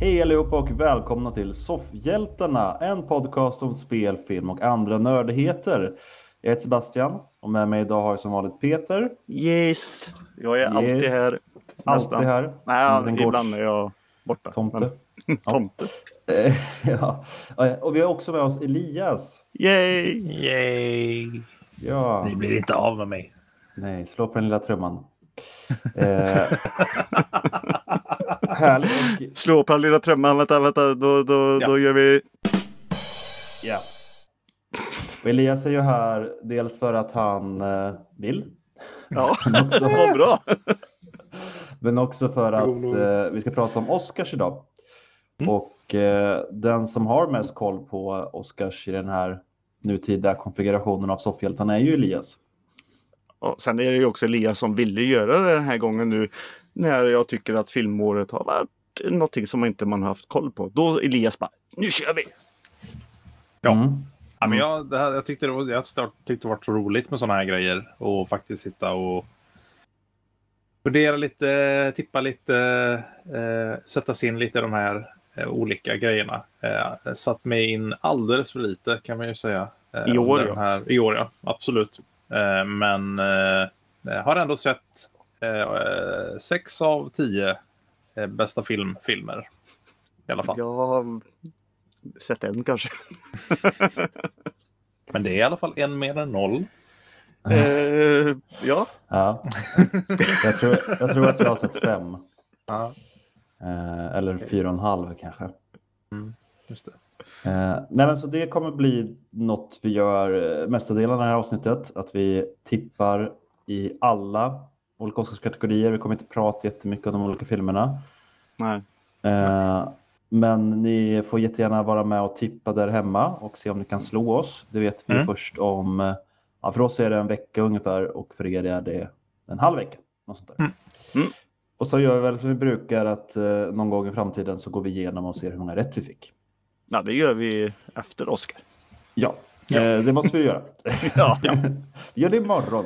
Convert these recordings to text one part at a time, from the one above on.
Hej allihopa och välkomna till Soffhjältarna, en podcast om spel, film och andra nördigheter. Jag heter Sebastian och med mig idag har jag som vanligt Peter. Yes, jag är alltid Yes. här. Nästan. Alltid här. Nej, ibland är jag borta. Tomte. Men... Tomte. Ja. Och vi har också med oss Elias. Yay! Ja. Ni blir inte av med mig. Nej, slå på den lilla trumman. Härligt. Slå på den lilla trumman. Vänta. Då gör vi... Ja. Och Elias är ju här dels för att han vill. Ja, också, vad bra. Men också för att vi ska prata om Oscars idag. Och den som har mest koll på Oscars i den här nutida konfigurationen av soffhjältarna är ju Elias. Och sen är det ju också Elias som ville göra det den här gången nu. När jag tycker att filmåret har varit någonting som inte man har haft koll på. Då Elias bara, nu kör vi! Ja. Ja, men jag tyckte det var så roligt med sådana här grejer. Och faktiskt sitta och fundera lite, tippa lite, sätta sig in lite i de här olika grejerna. Satt mig in alldeles för lite kan man ju säga. I år I år, ja. Absolut. Men har ändå sett 6 av 10 bästa filmer. I alla fall. Jag har sett en kanske. Men det är i alla fall en mer än 0. Ja. Jag tror att jag har sett 5. Ja. Eller 4,5 kanske. Just det. Nej, men så det kommer bli något vi gör mesta delen av det här avsnittet. Att vi tippar i alla olika Oscarskategorier. Vi kommer inte prata jättemycket om de olika filmerna. Nej. Men ni får jättegärna vara med och tippa där hemma och se om ni kan slå oss. Det vet vi först om, för oss är det en vecka ungefär och för er är det en halv vecka. Något sånt där. Och så gör vi väl som vi brukar att någon gång i framtiden så går vi igenom och ser hur många rätt vi fick. Ja, det gör vi efter Oscar. Ja, det måste vi göra. Ja. Gör det imorgon.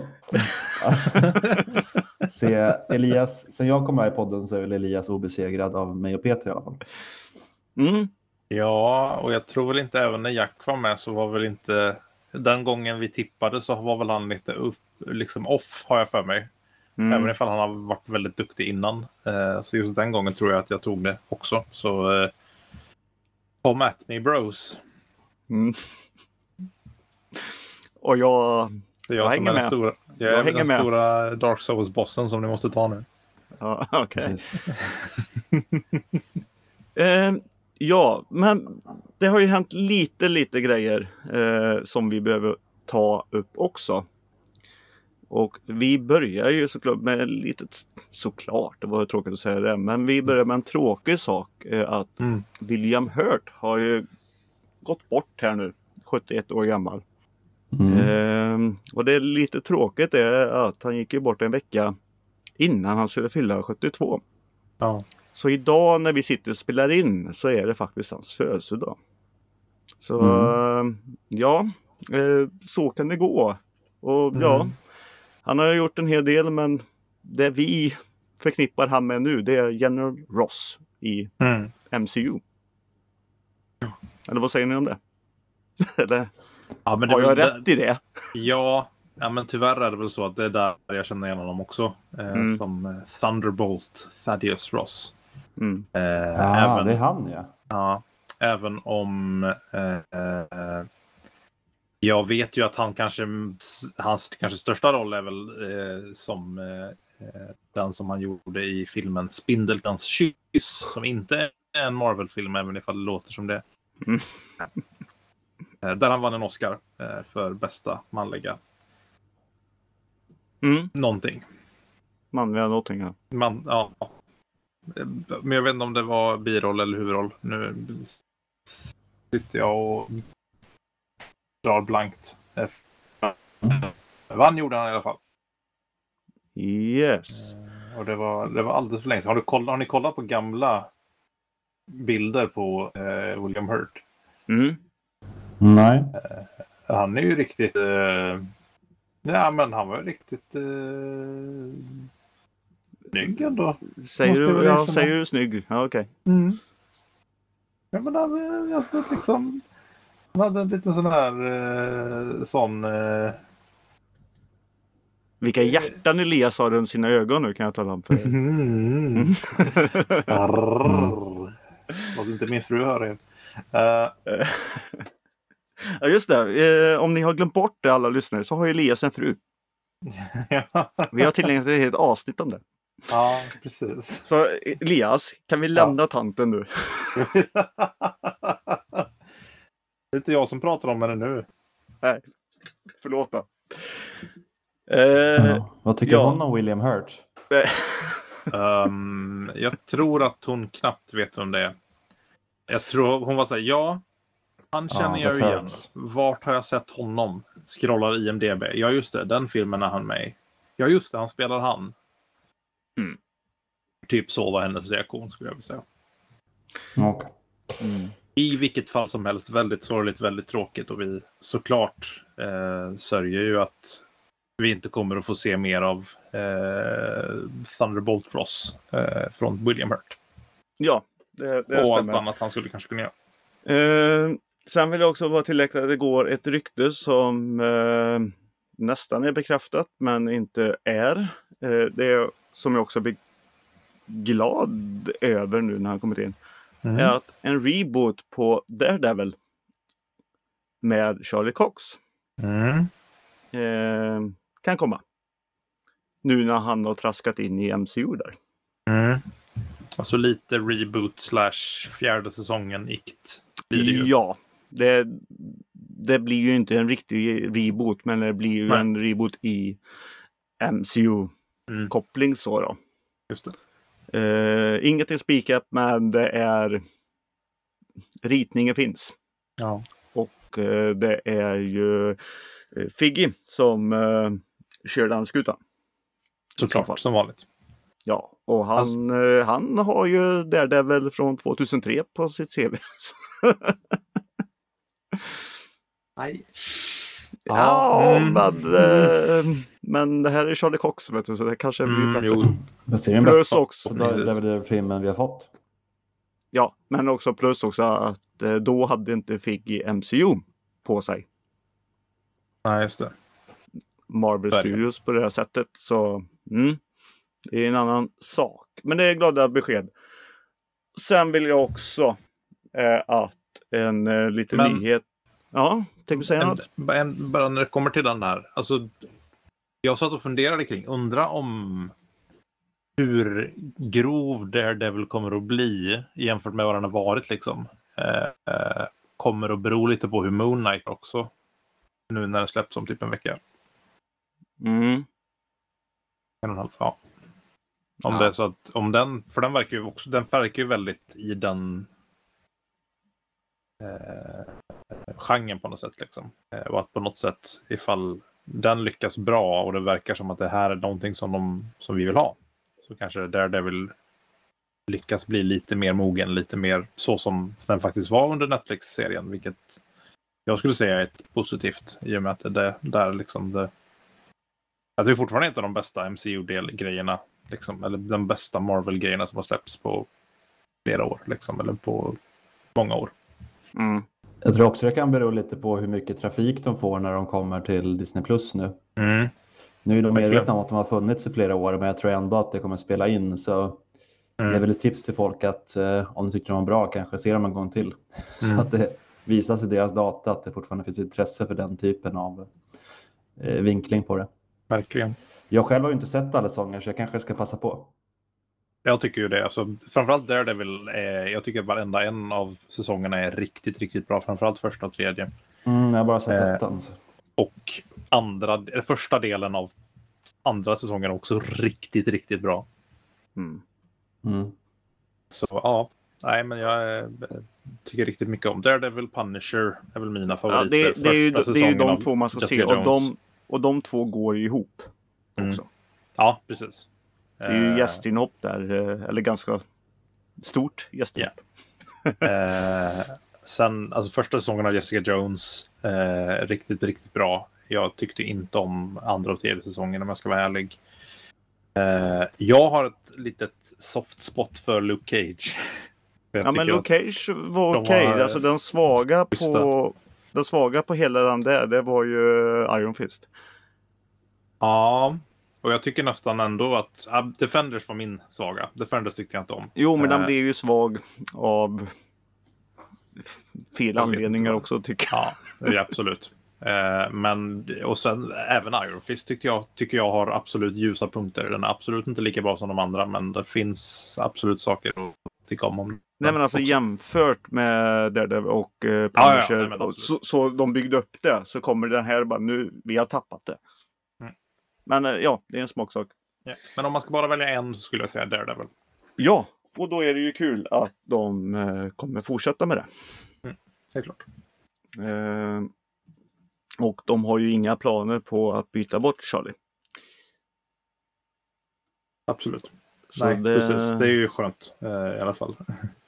Se, Elias, sen jag kom med i podden så är väl Elias obesegrad av mig och Peter i alla fall. Ja, och jag tror väl inte även när Jack var med så var väl inte den gången vi tippade så var väl han lite liksom off har jag för mig. Även ifall han har varit väldigt duktig innan. Så just den gången tror jag att jag tog det också. Så come at me bros. Och jag hänger med. Jag är den stora Dark Souls-bossen som ni måste ta nu. Ja, okej. Ja, men det har ju hänt lite grejer som vi behöver ta upp också. Och vi börjar ju såklart med såklart, det var tråkigt att säga det, men vi börjar med en tråkig sak att William Hurt har ju gått bort här nu, 71 år gammal. Och det är lite tråkigt är att han gick ju bort en vecka innan han skulle fylla 72. Ja. Så idag när vi sitter och spelar in så är det faktiskt hans födelsedag. Så så kan det gå. Och han har gjort en hel del, men det vi förknippar han med nu, det är General Ross i MCU. Eller vad säger ni om det? Eller ja, men har jag rätt i det? Ja, men tyvärr är det väl så att det är där jag känner igen honom också. Som Thunderbolt Thaddeus Ross. Det är han, ja. Ja, även om jag vet ju att hans kanske största roll är väl som den som han gjorde i filmen Spindelmans kyss, som inte är en Marvel-film, även ifall det låter som det. Där han vann en Oscar för bästa manliga någonting. Manliga någonting, ja. Ja. Men jag vet inte om det var biroll eller huvudroll. Nu sitter jag och drar blankt. Vann gjorde han i alla fall. Yes. Och det var alldeles för länge sedan. Har ni kollat på gamla bilder på William Hurt? Nej. Han är ju riktigt... men han var ju riktigt... snygg ändå. Säger du snygg? Ja, okej. Ja, men alltså, liksom, han hade en liten sån här sån... Vilka hjärtan Elias har runt sina ögon nu kan jag tala om för er. Mm. Låt inte min fru höra er. Ja, just det. Om ni har glömt bort det, alla lyssnare, så har Elias en fru. Vi har tillgängligt ett helt avsnitt om det. Ja, precis. Så Elias, kan vi lämna tanten nu? Det är inte jag som pratar om henne nu. Nej, förlåt då. Vad tycker hon om William Hurt? Jag tror att hon knappt vet om det är. Jag tror hon var så här, ja, han känner jag igen. Hurts. Vart har jag sett honom? Scrollar IMDb. Ja, just det, den filmen är han med i. Ja, just det, han spelar han. Mm. Typ så var hennes reaktion, skulle jag vilja säga. Okay. I vilket fall som helst, väldigt sorgligt, väldigt tråkigt. Och vi såklart sörjer ju att vi inte kommer att få se mer av Thunderbolt Ross från William Hurt. Ja, det och stämmer. allt annat han skulle kanske kunna göra. Sen vill jag också vara tillägga att det går ett rykte som nästan är bekräftat men inte är. Det är som jag också blir glad över nu när han kommit in. Är att en reboot på Daredevil med Charlie Cox kan komma. Nu när han har traskat in i MCU där. Alltså lite reboot / fjärde säsongen-ikt blir det ju. Ja, det blir ju inte en riktig reboot, men det blir ju en reboot i MCU-koppling så då. Just det. Inget är spikat, men det är ritningen finns. Ja. Och det är ju Figgy som kör den skutan. Såklart, som vanligt. Ja, och han har ju Daredevil från 2003 på sitt CV. Nej. Ja, men det här är Charlie Cox, vet du, så det kanske blir bättre. Plus också. Det är väl den filmen vi har fått. Ja, men också plus också att då hade inte Figgy MCU på sig. Nej, just det. Marvel Studios på det här sättet, så det är en annan sak. Men det är glada besked. Sen vill jag också att en liten nyhet. Ja, tänker du säga något? Bara när det kommer till den där. Alltså, jag satt och funderade kring. Undra om hur grov Daredevil kommer att bli jämfört med vad den har varit liksom. Kommer att bero lite på hur Moon Knight också. Nu när det släpps om typ en vecka. 1,5, ja. Om det är så att om den, för den verkar ju också, den verkar ju väldigt i den genren på något sätt liksom. Och att på något sätt ifall den lyckas bra och det verkar som att det här är någonting som vi vill ha, så kanske Daredevil lyckas bli lite mer mogen, lite mer så som den faktiskt var under Netflix-serien, vilket jag skulle säga är ett positivt i och med att det där liksom det. Alltså det är fortfarande inte de bästa MCU-grejerna liksom, eller de bästa Marvel-grejerna som har släppts på flera år liksom, eller på många år. Jag tror också det kan bero lite på hur mycket trafik de får när de kommer till Disney Plus nu. Nu är de medvetna om att de har funnits i flera år, men jag tror ändå att det kommer spela in, så det är väl ett tips till folk att om de tycker de är bra, kanske se dem en gång till. Så att det visas i deras data att det fortfarande finns intresse för den typen av vinkling på det. Verkligen. Jag själv har ju inte sett alla säsonger, så jag kanske ska passa på. Jag tycker ju det. Alltså, framförallt Daredevil, jag tycker att varenda en av säsongerna är riktigt, riktigt bra. Framförallt första och tredje. Jag har bara sett ettan. Och första delen av andra säsongen är också riktigt, riktigt bra. Så ja, nej, men jag tycker riktigt mycket om Daredevil. Punisher är väl mina favoriter. Ja, det är ju de två man ska se, och de två går ju ihop också. Ja, precis. Det är ju gästinhopp där, eller ganska stort gästinhopp. Sen, alltså första säsongen av Jessica Jones, riktigt, riktigt bra. Jag tyckte inte om andra och tredje säsongen, om jag ska vara ärlig. Jag har ett litet soft spot för Luke Cage. Ja, men Luke Cage var okej. Alltså den svaga på hela den där, det var ju Iron Fist. Ja, och jag tycker nästan ändå att Defenders var min svaga. Defenders tyckte jag inte om. Jo, men den blev ju svag av fel anledningar också, tycker jag. Ja, det är absolut. Men och sen även Iron Fist tycker jag har absolut ljusa punkter. Den är absolut inte lika bra som de andra, men det finns absolut saker att tycka om. Nej, men alltså jämfört med Daredevil och Punisher, nej, så de byggde upp det, så kommer den här bara nu, vi har tappat det. Men ja, det är en smaksak. Ja. Men om man ska bara välja en så skulle jag säga Daredevil. Ja, och då är det ju kul att de kommer fortsätta med det. Det är klart. Och de har ju inga planer på att byta bort Charlie. Absolut. Så nej, precis. Det är ju skönt i alla fall.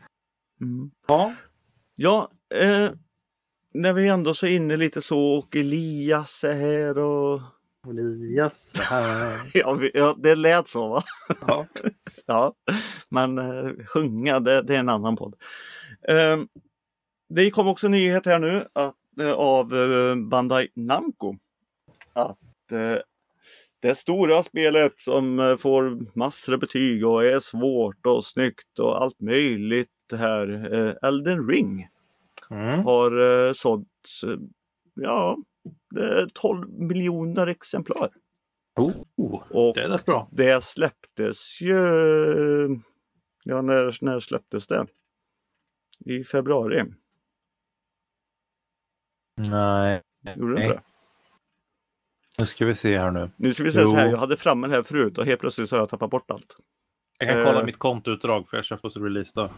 Ja, när vi ändå så inne lite så, och Elias är här och... Elias är här. ja, det lät så, va? Ja. Ja, men sjunga, det är en annan podd. Det kom också en nyhet här nu av Bandai Namco att det stora spelet som får massor av betyg och är svårt och snyggt och allt möjligt här, Elden Ring, har sålts, det är 12 miljoner exemplar. Och det är rätt bra. Det släpptes ju, när släpptes det? I februari. Nej. Gjorde det inte det? Nu ska vi se här nu. Nu ska vi se så här, jag hade fram den här förut och helt plötsligt så har jag tappat bort allt. Jag kan kolla mitt kontoutdrag för jag köpte hos release då.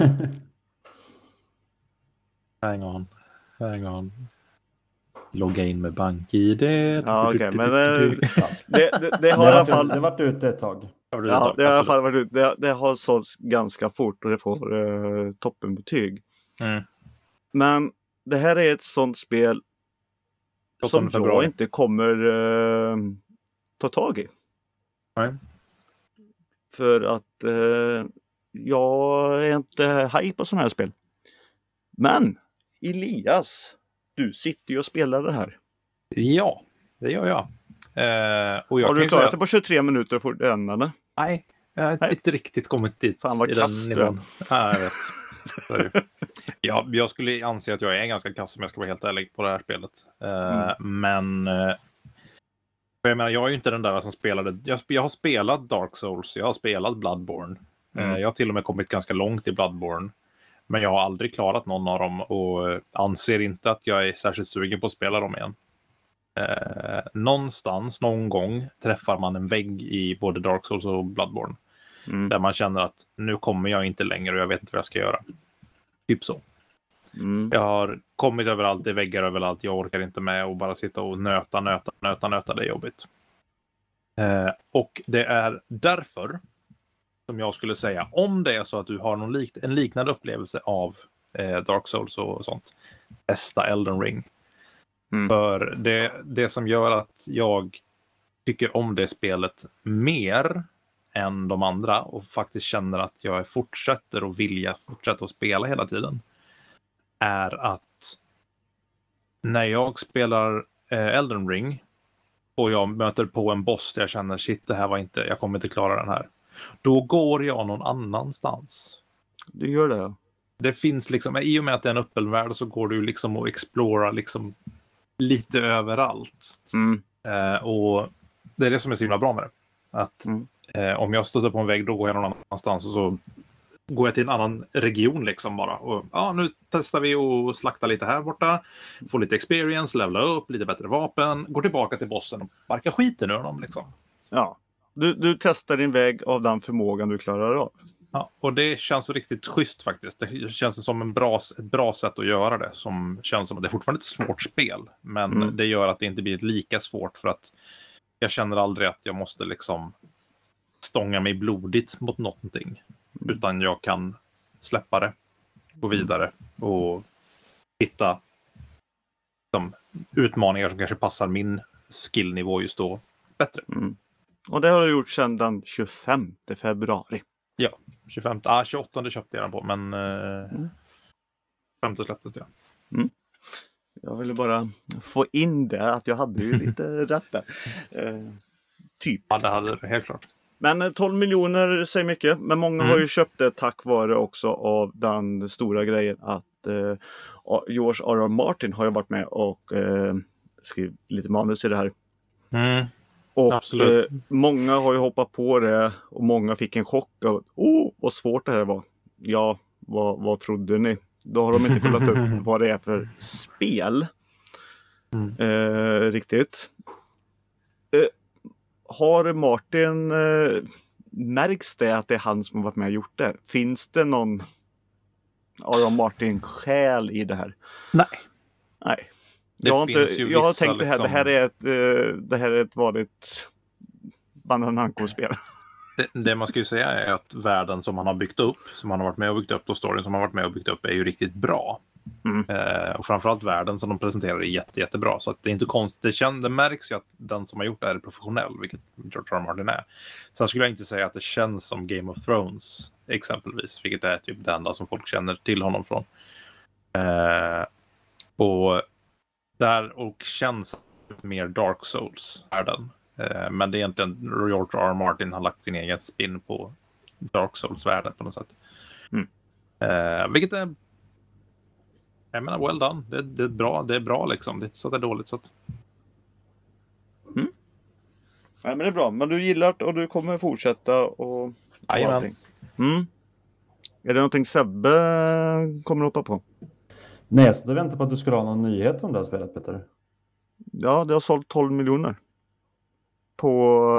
Hang on. Logga in med BankID. Ja, okej, men det har i alla fall... Det varit ute ett tag. Ja, det har i alla fall varit ute. Det har sålts ganska fort och det får toppenbetyg. Men det här är ett sånt spel som jag inte kommer ta tag i. Nej. För att jag är inte hype på sådana här spel. Men Elias, du sitter ju och spelar det här. Ja, det gör jag. Och jag har du klarat det på 23 minuter för den, eller? Nej, jag har inte riktigt kommit dit. Fan vad kass du är. Ja, jag vet. Jag skulle anse att jag är ganska kass om jag ska vara helt ärlig på det här spelet. Men jag menar, jag är ju inte den där som spelade. Jag har spelat Dark Souls, jag har spelat Bloodborne. Jag har till och med kommit ganska långt i Bloodborne. Men jag har aldrig klarat någon av dem och anser inte att jag är särskilt sugen på att spela dem igen. Någonstans, någon gång träffar man en vägg i både Dark Souls och Bloodborne. Där man känner att nu kommer jag inte längre och jag vet inte vad jag ska göra. Typ så. Jag har kommit överallt, det är väggar överallt. Jag orkar inte med och bara sitta och nöta. Det är jobbigt. Och det är därför som jag skulle säga, om det är så att du har en liknande upplevelse av Dark Souls och sånt, testa Elden Ring. För det som gör att jag tycker om det spelet mer än de andra och faktiskt känner att jag fortsätter och vilja fortsätta att spela hela tiden, är att när jag spelar Elden Ring och jag möter på en boss där jag känner shit, det här var inte, jag kommer inte klara den här. Då går jag någon annanstans. Du gör det? Det finns liksom, i och med att det är en öppen värld så går du liksom och explorar liksom lite överallt. Och det är det som är så himla bra med det. Att om jag stöter på en vägg, då går jag någon annanstans och så går jag till en annan region liksom bara. Och nu testar vi och slakta lite här borta. Får lite experience, levela upp, lite bättre vapen. Går tillbaka till bossen och barkar skiten ur dem liksom. Ja. Du testar din väg av den förmågan du klarar av. Ja, och det känns så riktigt schysst faktiskt. Det känns som ett bra sätt att göra det. Som känns som att det är fortfarande ett svårt spel. Men det gör att det inte blir lika svårt, för att jag känner aldrig att jag måste liksom stånga mig blodigt mot någonting. Utan jag kan släppa det, gå vidare och hitta de utmaningar som kanske passar min skillnivå just då bättre. Och det har du gjort sedan den 25 februari. Ja, 28 köpte jag den på, men 5 släpptes det. Jag ville bara få in det, att jag hade ju lite rätt där. Typ. Ja, det hade det helt klart. Men 12 miljoner säger mycket. Men många har ju köpt det tack vare också av den stora grejen att George R.R. Martin har ju varit med och skrivit lite manus i det här. Och Absolut. många har ju hoppat på det och många fick en chock av vad svårt det här var. Ja, vad trodde ni? Då har de inte kollat upp vad det är för spel. Riktigt. Har Martin märks det att det är han som har varit med och gjort det? Finns det någon R.R. Martin-själ i det här? Nej. Jag har tänkt liksom... det här är ett vanligt Bandai Namco-spel. Det man ska ju säga är att världen som han har byggt upp, som han har varit med och byggt upp, och storyn som han har varit med och byggt upp är ju riktigt bra. Och framförallt världen som de presenterar är jättebra. Så att det är inte konstigt. Det märks ju att den som har gjort det är professionell, vilket George R. Martin är. Sen skulle jag inte säga att det känns som Game of Thrones exempelvis, vilket är typ det enda som folk känner till honom från. Och känns mer Dark Souls-världen. Men det är egentligen George R. Martin har lagt sin egen spin på Dark Souls-världen på något sätt. Vilket är, jag menar, well done. Det är bra liksom. Det är inte så att det är dåligt. Så att... Nej, men det är bra. Men du gillar det och du kommer fortsätta och ta allting. Är det någonting Sebbe kommer hoppa på? Nej, så du väntar på att du skulle ha någon nyhet om det här spelet, Peter? Ja, det har sålt 12 miljoner. På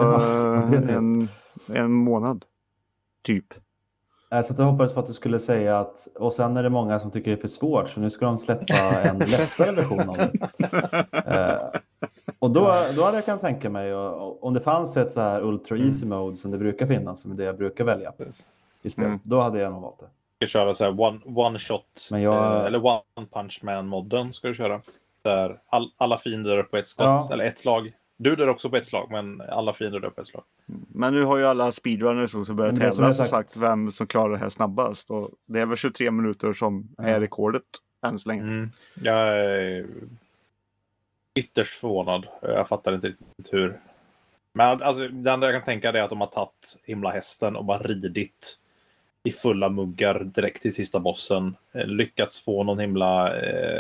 en månad. Typ. Så jag hoppades på att du skulle säga att, och sen är det många som tycker det är för svårt, så nu ska de släppa en lättare version av det. Och då hade jag kan tänka mig, om det fanns ett så här ultra easy mode som det brukar finnas, som är det jag brukar välja i spel, då hade jag nog valt det. Jag ska köra så här one shot, eller one punch man modden ska du köra. Där alla fiender på ett skott, eller ett slag. Du dör också på ett slag, men alla fiender dör på ett slag. Men nu har ju alla speedrunners som börjar tävla som sagt vem som klarar det här snabbast. Och det är väl 23 minuter som är rekordet än så länge. Jag är ytterst förvånad. Jag fattar inte riktigt hur. Men alltså, det enda jag kan tänka är att de har tagit himla hästen och bara ridit i fulla muggar direkt till sista bossen. Lyckats få någon himla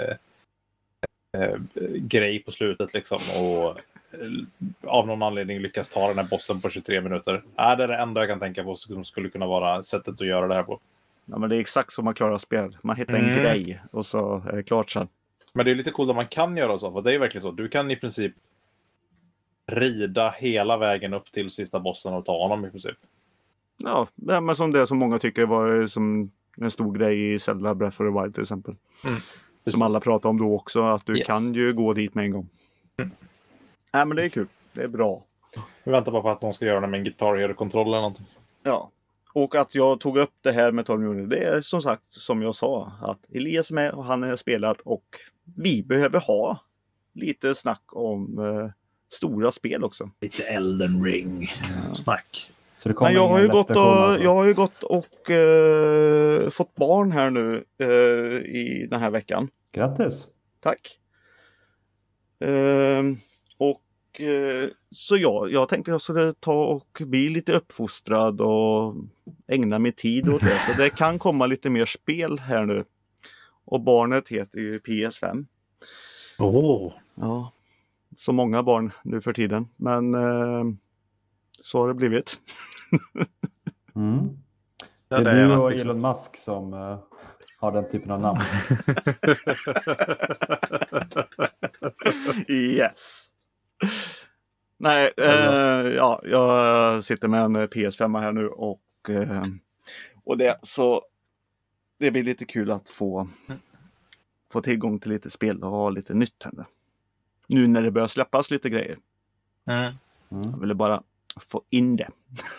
grej på slutet liksom. Och av någon anledning lyckas ta den här bossen på 23 minuter. Det är det enda jag kan tänka på som skulle kunna vara sättet att göra det här på. Ja, men det är exakt som man klarar spel. Man hittar en grej och så är det klart sen. Men det är lite coolt att man kan göra så. För det är verkligen så. Du kan i princip rida hela vägen upp till sista bossen och ta honom i princip. Ja, men som det som många tycker var som en stor grej i Zelda Breath of the Wild till exempel. Som alla pratar om då också. Att du kan ju gå dit med en gång. Nej, men det är kul. Det är bra. Vi väntar bara på att någon ska göra det med en Guitar Hero-kontroll eller någonting. Ja. Och att jag tog upp det här med 12 miljoner. Det är som sagt, som jag sa. Att Elias är med och han har spelat. Och vi behöver ha lite snack om stora spel också. Lite Elden Ring snack. Så det kommer jag har ju gått och fått barn här nu i den här veckan. Grattis! Tack! Så jag tänkte jag skulle ta och bli lite uppfostrad och ägna mig tid åt det. Så det kan komma lite mer spel här nu. Och barnet heter ju PS5. Ja, så många barn nu för tiden. Men så har det blivit. Det är du och Elon Musk som har den typen av namn. Yes. Nej, jag sitter med en PS5 här nu och det blir lite kul att få tillgång till lite spel och ha lite nytt här nu när det börjar släppas lite grejer. Jag ville bara få in det.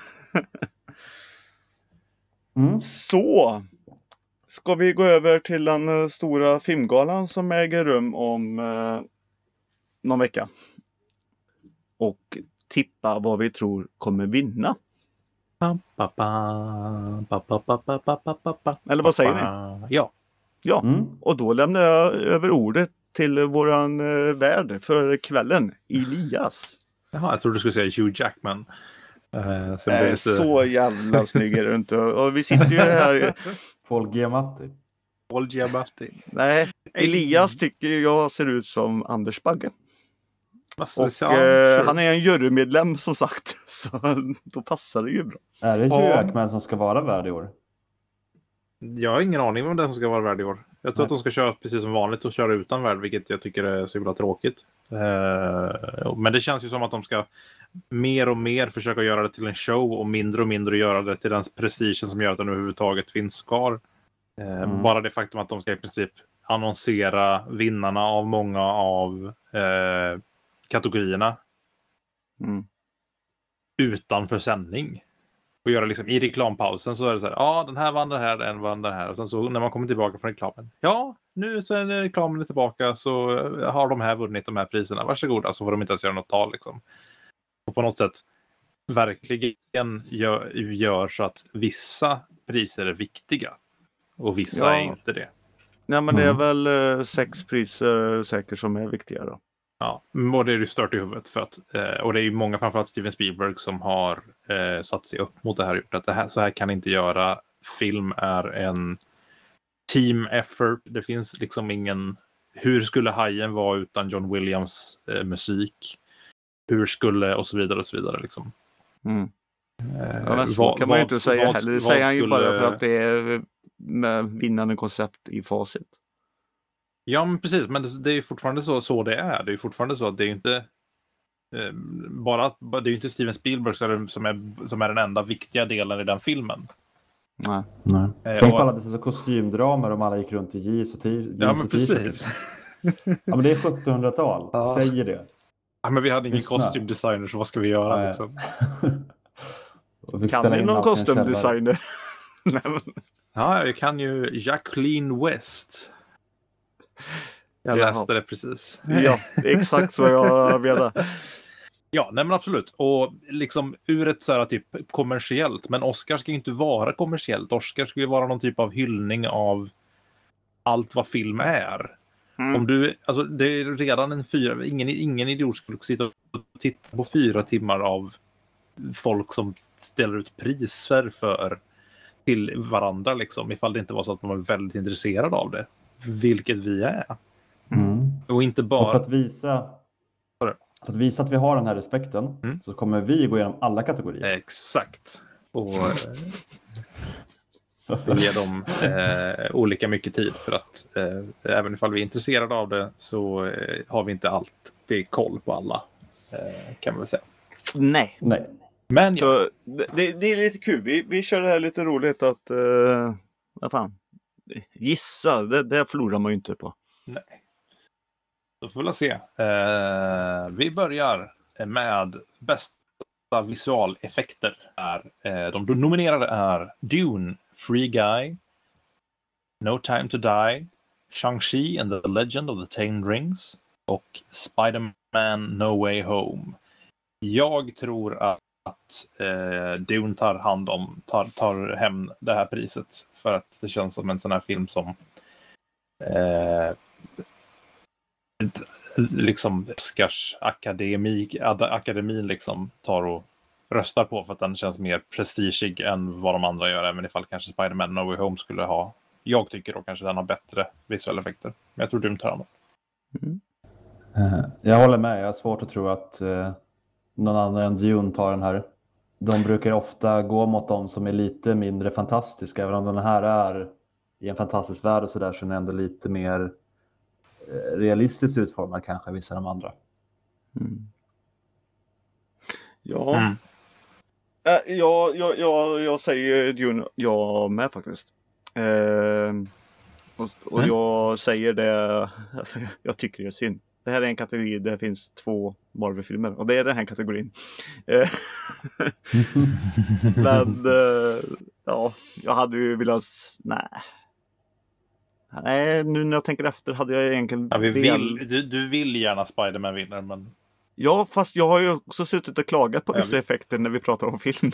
Så ska vi gå över till den stora filmgalan som äger rum om någon vecka. Och tippa vad vi tror kommer vinna. Eller vad säger ni? Ja. Ja, och då lämnar jag över ordet till våran värd för kvällen, Elias. Jaha, jag trodde du skulle säga Hugh Jackman. Så, det lite... Så jävla snygg är du inte. Och vi sitter ju här... Paul Giamatti. Paul Giamatti. Nej, Elias tycker jag ser ut som Anders Bagge. Och sure. han är en jurymedlem som sagt. Så då passar det ju bra. Är det Hugh Jackman som ska vara värd i år? Jag har ingen aning om det som ska vara värd i år. Jag tror att de ska köra precis som vanligt och köra utan värd, vilket jag tycker är så himla tråkigt. Men det känns ju som att de ska mer och mer försöka göra det till en show och mindre göra det till den prestigen som gör att den överhuvudtaget finns kvar. Bara det faktum att de ska i princip annonsera vinnarna av många av kategorierna utanför sändning. Och göra liksom i reklampausen så är det så här, ja den här vann det här, den vann det här. Och sen så när man kommer tillbaka från reklamen, ja nu så är reklamen tillbaka så har de här vunnit de här priserna, varsågoda, så får de inte ens göra något tal liksom. Och på något sätt verkligen gör så att vissa priser är viktiga och vissa är inte det. Nej men det är väl 6 priser säkert som är viktiga då. Ja, och det är ju stört i huvudet för att, och det är ju många, framförallt Steven Spielberg, som har satt sig upp mot det här och gjort att det här, så här kan inte göra. Film är en team effort. Det finns liksom ingen, hur skulle Hajen vara utan John Williams musik? Hur skulle, och så vidare liksom. Ja, men så kan man ju inte säga heller. Det säger han ju bara för att det är med vinnande koncept i facit. Ja, men precis. Men det är ju fortfarande så det är. Det är ju fortfarande så att det är inte bara det är ju inte Steven Spielberg som är den enda viktiga delen i den filmen. Nej. Tänk på alla dessa kostymdramer om alla gick runt i jeans och t-shirt. Ja, men precis. Ja, men det är 1700-tal. Ja. Säger det. Ja, men vi hade ingen kostymdesigner, så vad ska vi göra liksom? Kan ni någon kostymdesigner? Ja, jag kan ju Jacqueline West. Jag läste det precis. Ja, exakt så jag menar. Ja, nej men absolut. Och liksom ur ett så här typ kommersiellt. Men Oscar ska ju inte vara kommersiellt. Oscar ska ju vara någon typ av hyllning av allt vad film är. Om du, alltså det är redan ingen idiot skulle sitta och titta på 4 timmar av folk som ställer ut priser till varandra liksom. Ifall det inte var så att man var väldigt intresserad av det. Vilket vi är. Och inte bara... Och för att visa att vi har den här respekten så kommer vi gå igenom alla kategorier. Exakt. Och ge dem olika mycket tid, för att även ifall vi är intresserade av det så har vi inte alltid koll på alla, kan man väl säga. Nej. Men så, det är lite kul. Vi kör det här lite roligt att vad fan, gissa, det förlorar man ju inte på. Nej. Då får vi se. Vi börjar med bästa visualeffekter. De nominerade är Dune, Free Guy, No Time to Die, Shang-Chi and the Legend of the Ten Rings och Spider-Man No Way Home. Jag tror att Dune tar hem det här priset, för att det känns som en sån här film som liksom Oscars akademin liksom tar och röstar på, för att den känns mer prestigig än vad de andra gör, även ifall kanske Spider-Man No Way Home skulle ha, jag tycker då kanske den har bättre visuella effekter, men jag tror du tar den. Jag håller med, jag har svårt att tro att någon annan än Dune tar den här. De brukar ofta gå mot dem som är lite mindre fantastiska, även om den här är i en fantastisk värld och sådär, så är den ändå lite mer realistiskt utformad kanske vissa av de andra. Ja. Jag säger Dune, jag med faktiskt. Och jag säger det, jag tycker det är synd. Det här är en kategori där det finns 2 Marvel-filmer, och det är den här kategorin. Men ja, jag hade ju velat, nej, nu när jag tänker efter hade jag egentligen du vill gärna Spider-Man vinner, men Ja, fast jag har ju också suttit och klagat på vissa effekter när vi pratar om filmen.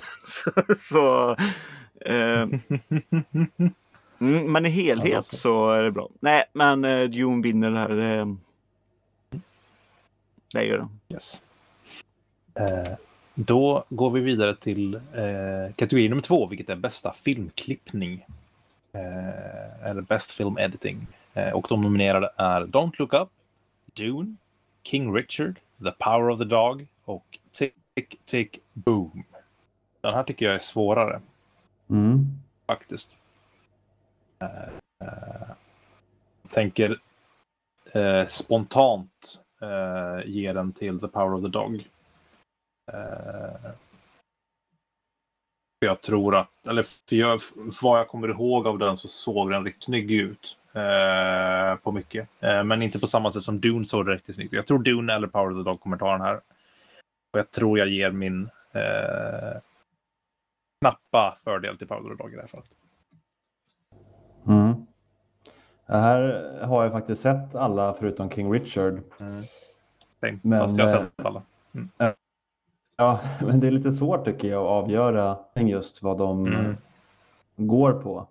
Men i helhet så är det bra. Nej, men Dune vinner det här. Det gör den. Yes. Då går vi vidare till kategori nummer 2, vilket är bästa filmklippning. Eller best film editing. Och de nominerade är Don't Look Up, Dune, King Richard, The Power of the Dog och Tick Tick Boom. Den här tycker jag är svårare. Faktiskt. Tänker spontant ge den till The Power of the Dog. Jag tror att, eller vad jag kommer ihåg av den så såg den riktigt snygg ut på mycket. Men inte på samma sätt som Dune såg det riktigt snyggt. Jag tror Dune eller Power of the Dog kommer ta den här. Och jag tror jag ger min knappa fördel till Power of the Dog i det här fallet. Det här har jag faktiskt sett alla förutom King Richard. Men, fast jag har sett alla. Ja, men det är lite svårt tycker jag att avgöra just vad de går på.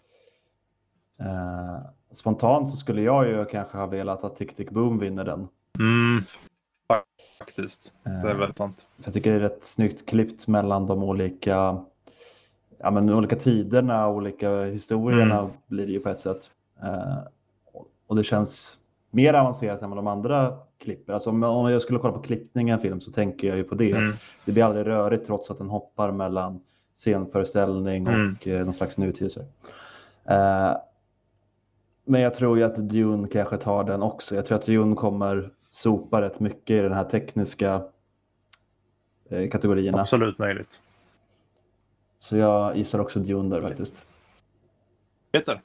Spontant så skulle jag ju kanske ha velat att Tick Tick Boom vinner den. Faktiskt, det är väldigt sant. Jag tycker det är rätt snyggt klippt mellan de olika, olika tiderna, olika historierna blir det ju på ett sätt. Och det känns mer avancerat än vad de andra klipper. Alltså om jag skulle kolla på klippningen i en film så tänker jag ju på det. Det blir aldrig rörigt trots att den hoppar mellan scenföreställning och någon slags nutid. Men jag tror ju att Dune kanske tar den också. Jag tror att Dune kommer sopa rätt mycket i den här tekniska kategorierna. Absolut möjligt. Så jag gissar också Dune där faktiskt. Peter?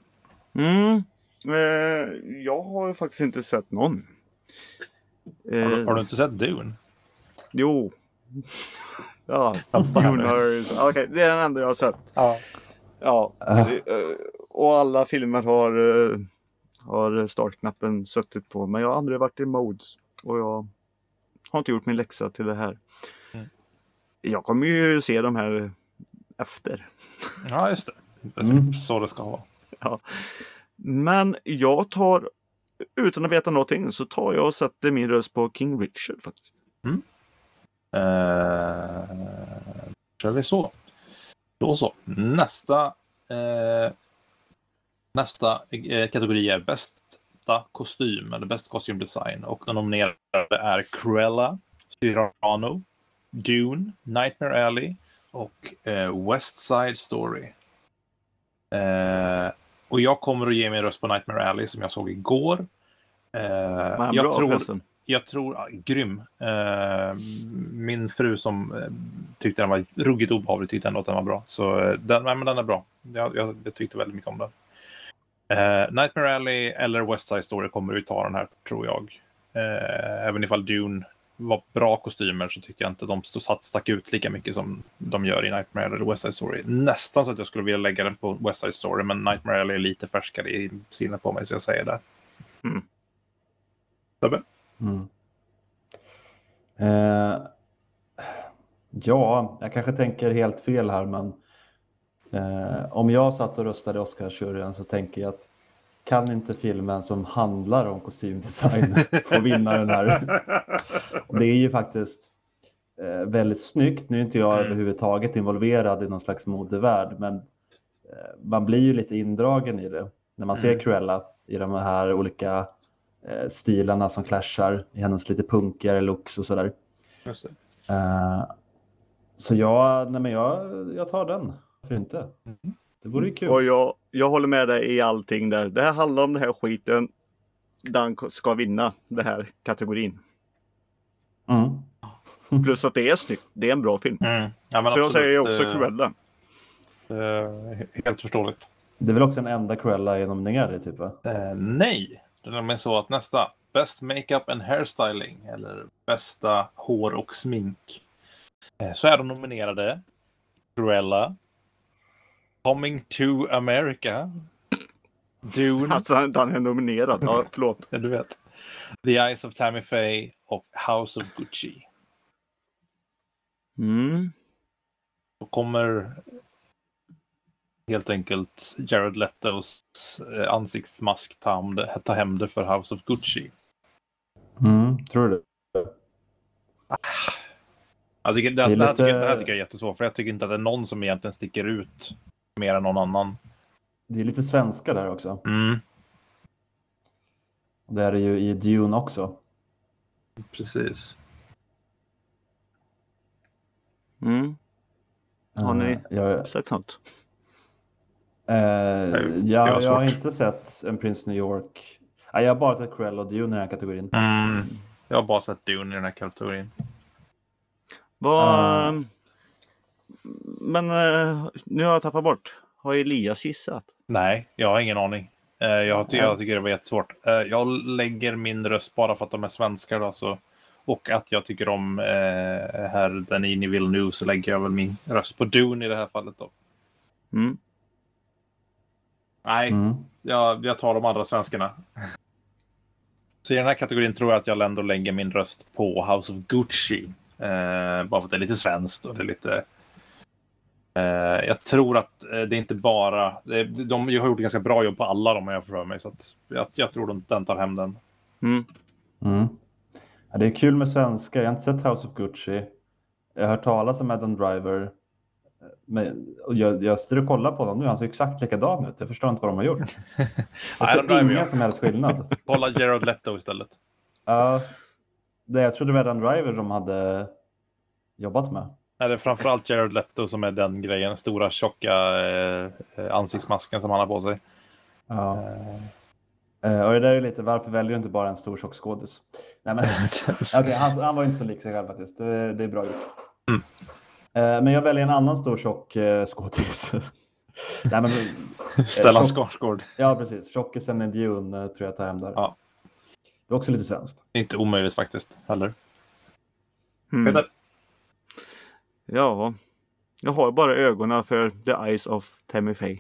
Jag har ju faktiskt inte sett någon. Har du inte sett Dune? Jo. Ja, Dune har... Okej, det är den enda jag har sett. Ja. Och alla filmer har startknappen suttit på. Men jag har aldrig varit i mode. Och jag har inte gjort min läxa till det här. Jag kommer ju se de här efter. Ja, just det. Så det ska vara. Ja. Men jag tar, utan att veta någonting, så tar jag och sätter min röst på King Richard faktiskt. Kör vi så. Då så. Nästa kategori är bästa kostym eller bäst kostymdesign. Och de nominerade är Cruella, Cyrano, Dune, Nightmare Alley och West Side Story. Och jag kommer att ge min röst på Nightmare Alley som jag såg igår. Jag tror grym. Min fru som tyckte den var ruggigt obehaglig tyckte ändå att den var bra. Så den är bra. Jag tyckte väldigt mycket om den. Nightmare Alley eller West Side Story kommer att ta den här, tror jag. Även ifall Dune var bra kostymer så tycker jag inte de stack ut lika mycket som de gör i Nightmare Alley eller West Side Story. Nästan så att jag skulle vilja lägga den på West Side Story, men Nightmare Alley är lite färskare i sinnet på mig, så jag säger det. Ja, jag kanske tänker helt fel här, men om jag satt och röstade Oscarsjuryn så tänker jag att kan inte filmen som handlar om kostymdesign få vinna den här? Och det är ju faktiskt väldigt snyggt. Nu är inte jag överhuvudtaget involverad i någon slags modevärld, men man blir ju lite indragen i det när man ser Cruella i de här olika stilarna som clashar i hennes lite punkigare looks och sådär. Just det. Så jag tar den. Varför inte? Det vore ju kul. Och jag håller med dig i allting där. Det här handlar om den här skiten. Den ska vinna den här kategorin. Plus att det är snyggt. Det är en bra film. Ja, men så jag säger också Cruella. Helt förståeligt. Det är väl också en enda Cruella är nominerad typ va? Nej. Det är nämligen så att nästa. Best Makeup and Hairstyling. Eller bästa hår och smink. Så är de nominerade. Cruella. Coming to America. Dune. Alltså han är nominerad. Ja, förlåt. Ja, du vet. The Eyes of Tammy Faye och House of Gucci. Då kommer helt enkelt Jared Letos ansiktsmask ta hem det för House of Gucci. Tror du det? Jag tycker, det här tycker jag är jättesvårt, för jag tycker inte att det är någon som egentligen sticker ut mer än någon annan. Det är lite svenska där också. Mm. Det är det ju i Dune också. Precis. Har ni sett något? Jag har inte sett En Prince New York. Jag har bara sett Cruella och Dune i den här kategorin. Jag har bara sett Dune i den här kategorin. Men nu har jag tappat bort. Har Elias gissat? Nej, jag har ingen aning. Jag tycker det var jättesvårt. Jag lägger min röst bara för att de är svenskar. Alltså. Och att jag tycker om herr Denis Villeneuve, så lägger jag väl min röst på Dune i det här fallet då. Nej, jag tar de andra svenskarna. Så i den här kategorin tror jag att jag ändå lägger min röst på House of Gucci. Bara för att det är lite svenskt och det är lite... jag tror att det är inte bara... De har gjort ganska bra jobb på alla de, jag för mig. Så att jag tror att den tar hem den. Ja, det är kul med svenskar. Jag har inte sett House of Gucci. Jag har hört talas om Adam Driver. Men jag står och kollar på honom nu. Han ser exakt likadan ut. Jag förstår inte vad de har gjort. Jag ser ingen som helst skillnad. Kolla Jared Leto istället. Ja, jag trodde det var Adam Driver de hade jobbat med. Nej, det är framförallt Jared Leto som är den grejen. Stora, tjocka ansiktsmasken som han har på sig. Ja. Och det där är lite, varför väljer du inte bara en stor tjock skådis? Nej, men, okay, han var ju inte så lik sig själv faktiskt. Det är bra gjort. Men jag väljer en annan stor tjock skådis. Nej, men, Stellan Skarsgård. Ja, precis. Tjockisen i Dune tror jag tar hem där. Ja. Det är också lite svenskt. Inte omöjligt faktiskt, heller. Peter? Ja, jag har bara ögonen för The Eyes of Tammy Faye.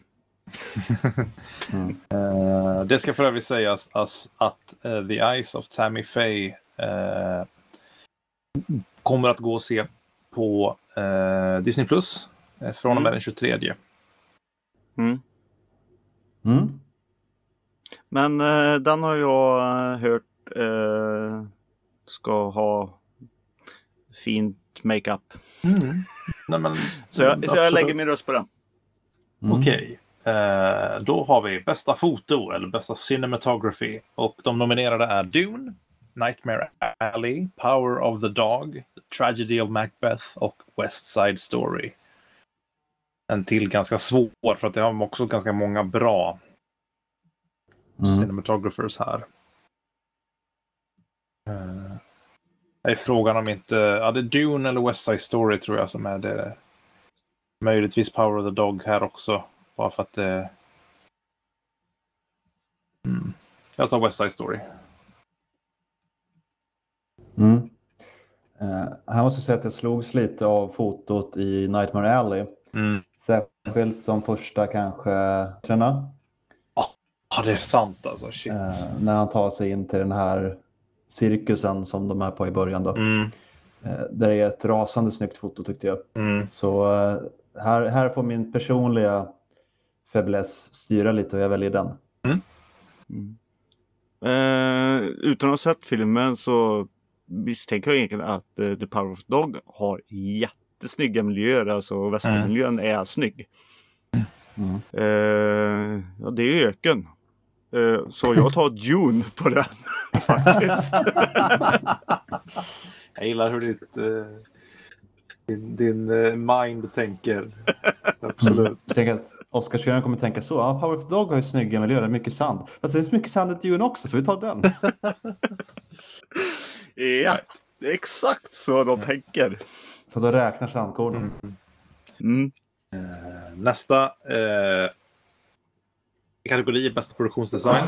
Det ska för övrigt sägas att The Eyes of Tammy Faye kommer att gå och se på Disney Plus från och med den 23. Men den har jag hört ska ha fint makeup. Nej, men, så jag lägger min röst på den. Okej. Då har vi bästa foto eller bästa cinematography. Och de nominerade är Dune, Nightmare Alley, Power of the Dog, The Tragedy of Macbeth och West Side Story. En till ganska svår, för att det har också ganska många bra cinematographers här. Det är frågan om inte... Ja, det är Dune eller West Side Story tror jag som är det. Möjligtvis Power of the Dog här också. Bara för att det... Jag tar West Side Story. Här måste jag säga att jag slogs lite av fotot i Nightmare Alley. Särskilt de första kanske tränarna. Ja, det är sant alltså. Shit. När han tar sig in till den här cirkusen som de är på i början då. Där är ett rasande snyggt foto tyckte jag. Så här får min personliga fäbless styra lite och jag väljer den. Utan att ha sett filmen så misstänker jag egentligen att The Power of the Dog har jättesnygga miljöer. Alltså västermiljön är snygg. Ja, det är öken. Så jag tar Dune på den faktiskt. Jag gillar hur din mind tänker. Absolut. Jag tänker att Oscarskören kommer tänka så. Ja, Power of the Dog har ju snygga miljöer, det är mycket sand. Fast det är så mycket sand i Dune också, så vi tar den. Ja, det är exakt så de tänker. Så då räknar sandkornen. Nästa kategori är bästa produktionsdesign.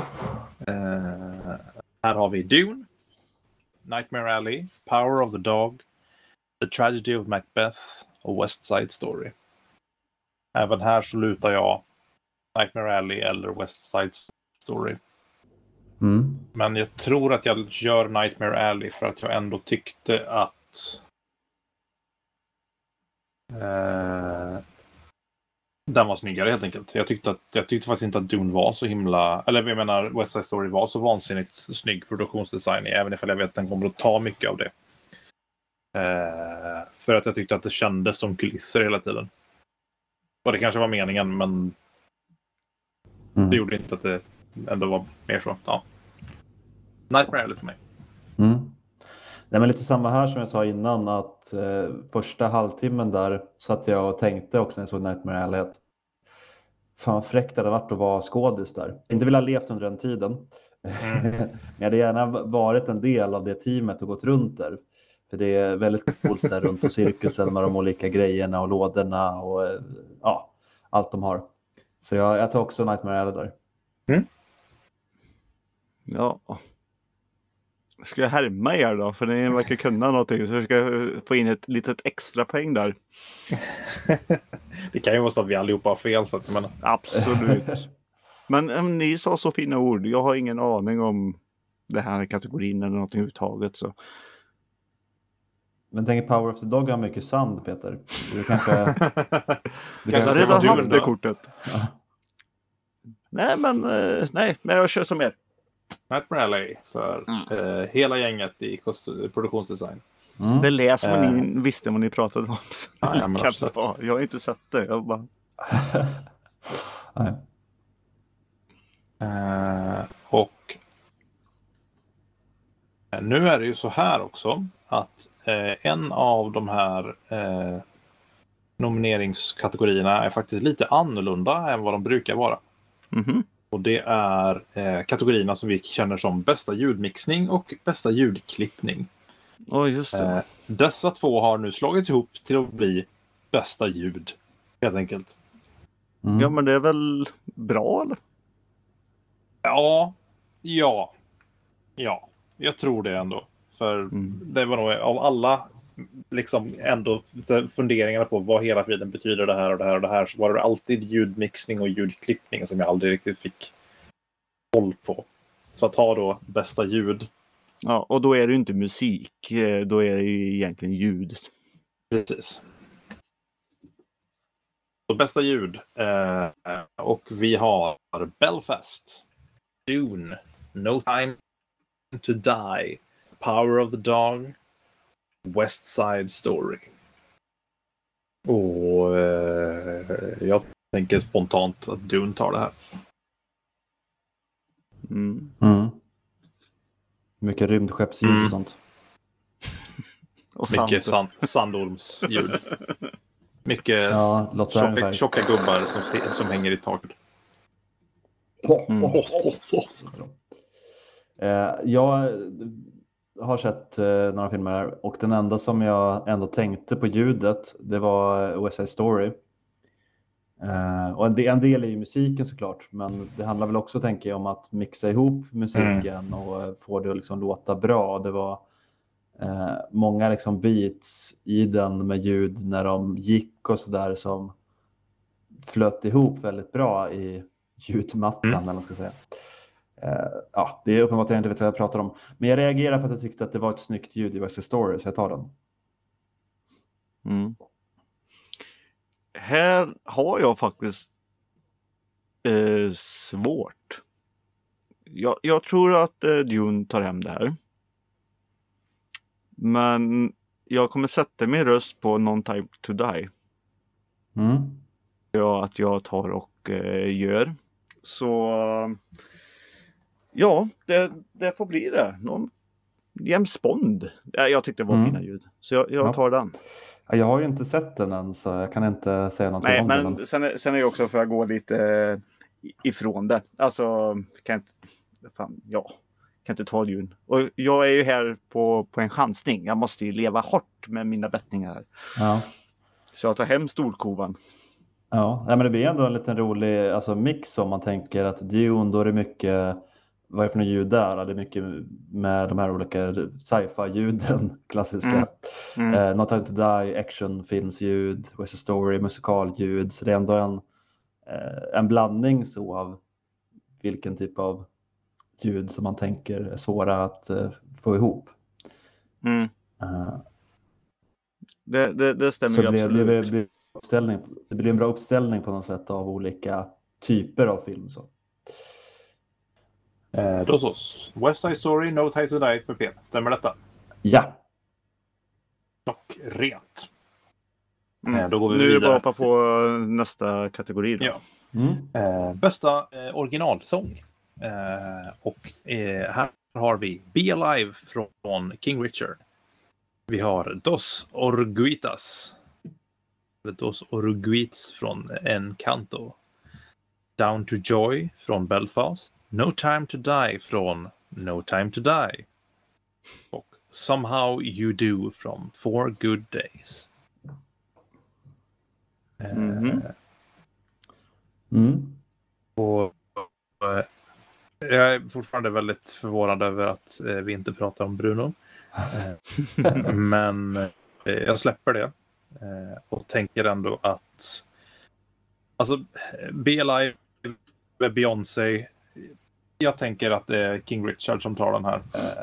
Här har vi Dune, Nightmare Alley, Power of the Dog, The Tragedy of Macbeth och West Side Story. Även här så lutar jag Nightmare Alley eller West Side Story. Men jag tror att jag gör Nightmare Alley för att jag ändå tyckte att den var snyggare helt enkelt. Jag tyckte faktiskt inte att Dune var så himla... Eller jag menar, West Side Story var så vansinnigt snygg produktionsdesign, även ifall jag vet att den kommer att ta mycket av det. För att jag tyckte att det kändes som kulisser hela tiden. Och det kanske var meningen, men det gjorde inte att det ändå var mer så. Ja. Nightmare Alley för mig. Nej, men lite samma här som jag sa innan, att första halvtimmen där satt jag och tänkte också när jag såg Nightmare Alley att fan fräckt det hade varit att vara skådis där. Inte vill ha levt under den tiden. Men jag hade gärna varit en del av det teamet och gått runt där. För det är väldigt coolt där runt på cirkusen med de olika grejerna och lådorna och ja, allt de har. Så jag tar också Nightmare Alley där. Ja. Ska jag härma er då? För ni verkar kunna någonting. Så jag ska få in ett litet extra poäng där. Det kan ju vara så att vi allihopa har fel. Så att, men... Absolut. Men ni sa så fina ord. Jag har ingen aning om det här kategorin eller någonting överhuvudtaget. Så. Men tänk Power of the Dog har mycket sand, Peter. Du kanske... Jag har redan haft det kortet. Ja. Nej, men jag kör som er. Nightmare Alley för hela gänget i produktionsdesign. Det läser man ni visste vad ni pratade om. Ja, men jag har inte sett det. Jag bara... Och nu är det ju så här också att en av de här nomineringskategorierna är faktiskt lite annorlunda än vad de brukar vara. Och det är kategorierna som vi känner som bästa ljudmixning och bästa ljudklippning. Just det. Dessa två har nu slagits ihop till att bli bästa ljud, helt enkelt. Ja, men det är väl bra, eller? Ja, jag tror det ändå. För det var nog av alla liksom ändå funderingarna på vad hela friden betyder det här och det här och det här, så var det alltid ljudmixning och ljudklippning som jag aldrig riktigt fick koll på. Så att ha då bästa ljud. Ja, och då är det ju inte musik, då är det ju egentligen ljud. Precis. Så bästa ljud. Och vi har Belfast, Dune, No Time to Die, Power of the Dog, West Side Story. Och jag tänker spontant att Dune tar det här. Mycket rymdskeppsljud och sånt. Och mycket sandormsljud. Mycket tjocka gubbar som hänger i taket. Jag har sett några filmer här och den enda som jag ändå tänkte på ljudet, det var West Side Story. Och en del är ju musiken såklart, men det handlar väl också, tänker jag, om att mixa ihop musiken och få det att liksom låta bra. Det var många liksom beats i den med ljud när de gick och sådär som flöt ihop väldigt bra i ljudmattan, eller man ska säga. Ja, det är uppenbart att jag inte vet vad jag pratar om. Men jag reagerar på att jag tyckte att det var ett snyggt ljud i West Side Story, så jag tar den. Här har jag faktiskt svårt. Jag tror att Dune tar hem det här. Men jag kommer sätta min röst på No Time to Die. Att jag tar och gör. Så ja, det får bli det. James Bond. Jag tyckte det var fina ljud. Så jag tar den. Jag har ju inte sett den än, så jag kan inte säga någonting om den. Men sen är det också för att gå lite ifrån det. Alltså, kan inte ta Dune. Och jag är ju här på en chansning. Jag måste ju leva hårt med mina bettningar. Ja. Så jag tar hem storkovan. Ja, men det blir ändå en liten rolig mix om man tänker att Dune, då är det mycket, vad är det för något ljud där? Det är mycket med de här olika sci-fi-ljuden, klassiska. No Time to Die, actionfilmsljud, West Side Story, musikalljud. Så det är ändå en blandning så av vilken typ av ljud som man tänker är svåra att få ihop. Mm. Det stämmer Så ju absolut. det blir en bra uppställning på något sätt av olika typer av film. Så. Då så. West Side Story, No Time to Die för Peter. Stämmer detta? Ja. Klockrent. Mm. Då går vi nu är det vidare. bara hoppa på nästa kategori då. Ja. Mm. Bästa originalsång. Och här har vi Be Alive från King Richard. Vi har Dos Oruguitas från Encanto. Down to Joy från Belfast. No Time to Die från No Time to Die. Och Somehow You Do från Four Good Days. Och jag är fortfarande väldigt förvånad över att vi inte pratar om Bruno. Men jag släpper det. Och tänker ändå att alltså Be Alive med Beyoncé. Jag tänker att det är King Richard som tar den här.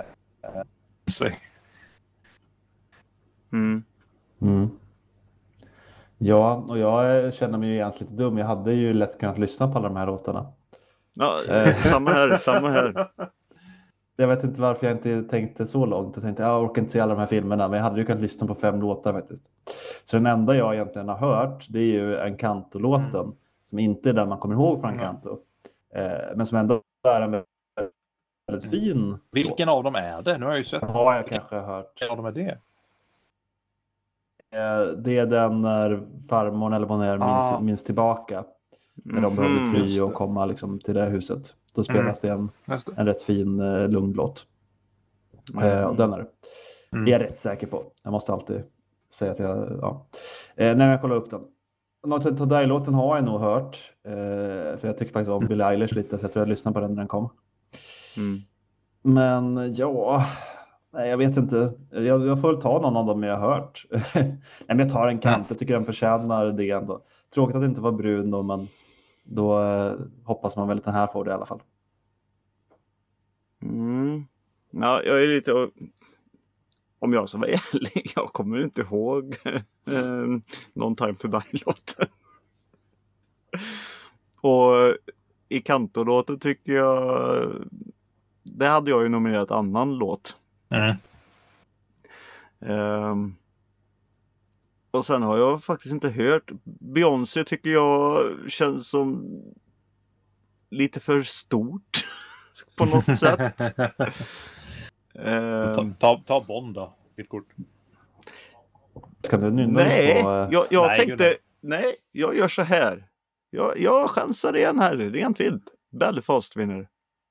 Ja, och jag känner mig ju egentligen lite dum. Jag hade ju lätt kunnat lyssna på alla de här låtarna. Ja, samma här. Jag vet inte varför jag inte tänkte så långt. Jag tänkte jag orkar inte se alla de här filmerna. Men jag hade ju kunnat lyssna på 5 låtar faktiskt. Så den enda jag egentligen har hört, det är ju Encanto-låten. Som inte är den man kommer ihåg från Encanto. Men som ändå är en väldigt fin Vilken låt. av dem är det? Nu har jag ju sett. Ja, jag kanske har hört. Vilken av dem är det? Det är den när farmor eller vad hon är minns tillbaka. När de behövde fly och komma liksom till det huset. Då spelas det en rätt fin lugn-låt. Och den är det. Jag är rätt säker på. Jag måste alltid säga att när jag kollar upp den. No Time to Die-låten har jag nog hört. För jag tycker faktiskt om Billie Eilish lite. Så jag tror jag lyssnade på den när den kom. Men ja... Nej, jag vet inte. Jag får väl ta någon av dem jag har hört. Nej, men jag tar Encanto. Jag tycker den förtjänar det ändå. Tråkigt att det inte var Bruno, men då hoppas man väl att den här får det i alla fall. Ja, jag är lite... Om jag ska vara ärlig, jag kommer inte ihåg någon Time to Die-låten. Och i Kanto-låten tycker jag... Det hade jag ju nominerat annan låt. Och sen har jag faktiskt inte hört. Beyoncé tycker jag känns som lite för stort på något sätt. Ta Bond då. Villkort. Ska du nynna på? Jag tänkte, jag gör så här. Jag chansar igen här, rent vilt. Belfast vinner.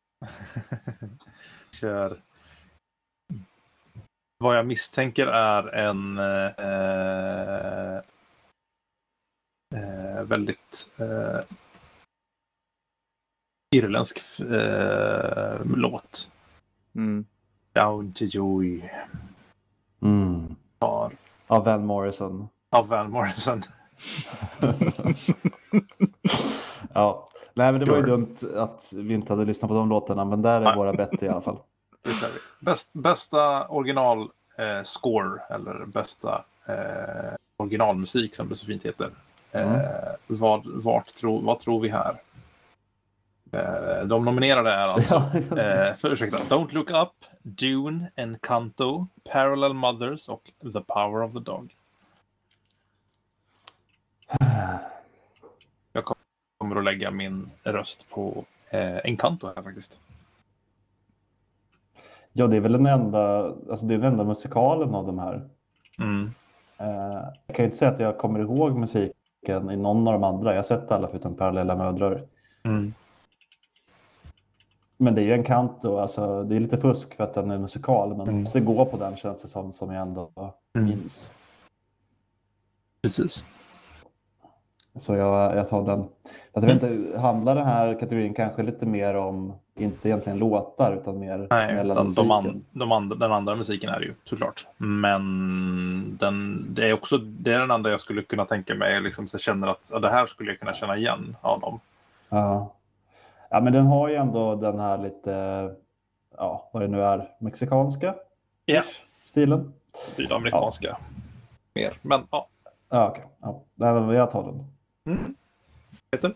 Kör. Vad jag misstänker är en väldigt irländsk låt. Down to Joy. Av Van Morrison. Ja. Nej, men det var ju dumt att vi inte hade lyssnat på de låtarna. Men där är våra bett i alla fall. Bästa original score eller bästa originalmusik som det så fint heter. Vad tror vi här? De nominerade är alltså Don't Look Up, Dune, Encanto, Parallel Mothers och The Power of the Dog. Jag kommer att lägga min röst på Encanto här faktiskt. Ja, det är väl den enda musikalen av de här. Jag kan ju inte säga att jag kommer ihåg musiken i någon av de andra. Jag har sett alla förutom Parallella mödrar. Men det är ju Encanto, alltså det är lite fusk för att den är musikal, men det går på den, känns det som jag ändå minns. Precis. Så jag tar den. Fast jag vet inte, handlar den här kategorin kanske lite mer om, inte egentligen låtar, utan mer mellan musiken? Den andra musiken är det ju såklart. Men det är den enda jag skulle kunna tänka mig, liksom, så jag känner att det här skulle jag kunna känna igen av dem. Ja. Ja, men den har ju ändå den här lite, ja, vad det nu är, mexikanska stilen. Sydamerikanska. Mer, men ja. Ja, okej. Ja, jag tar den. Peter?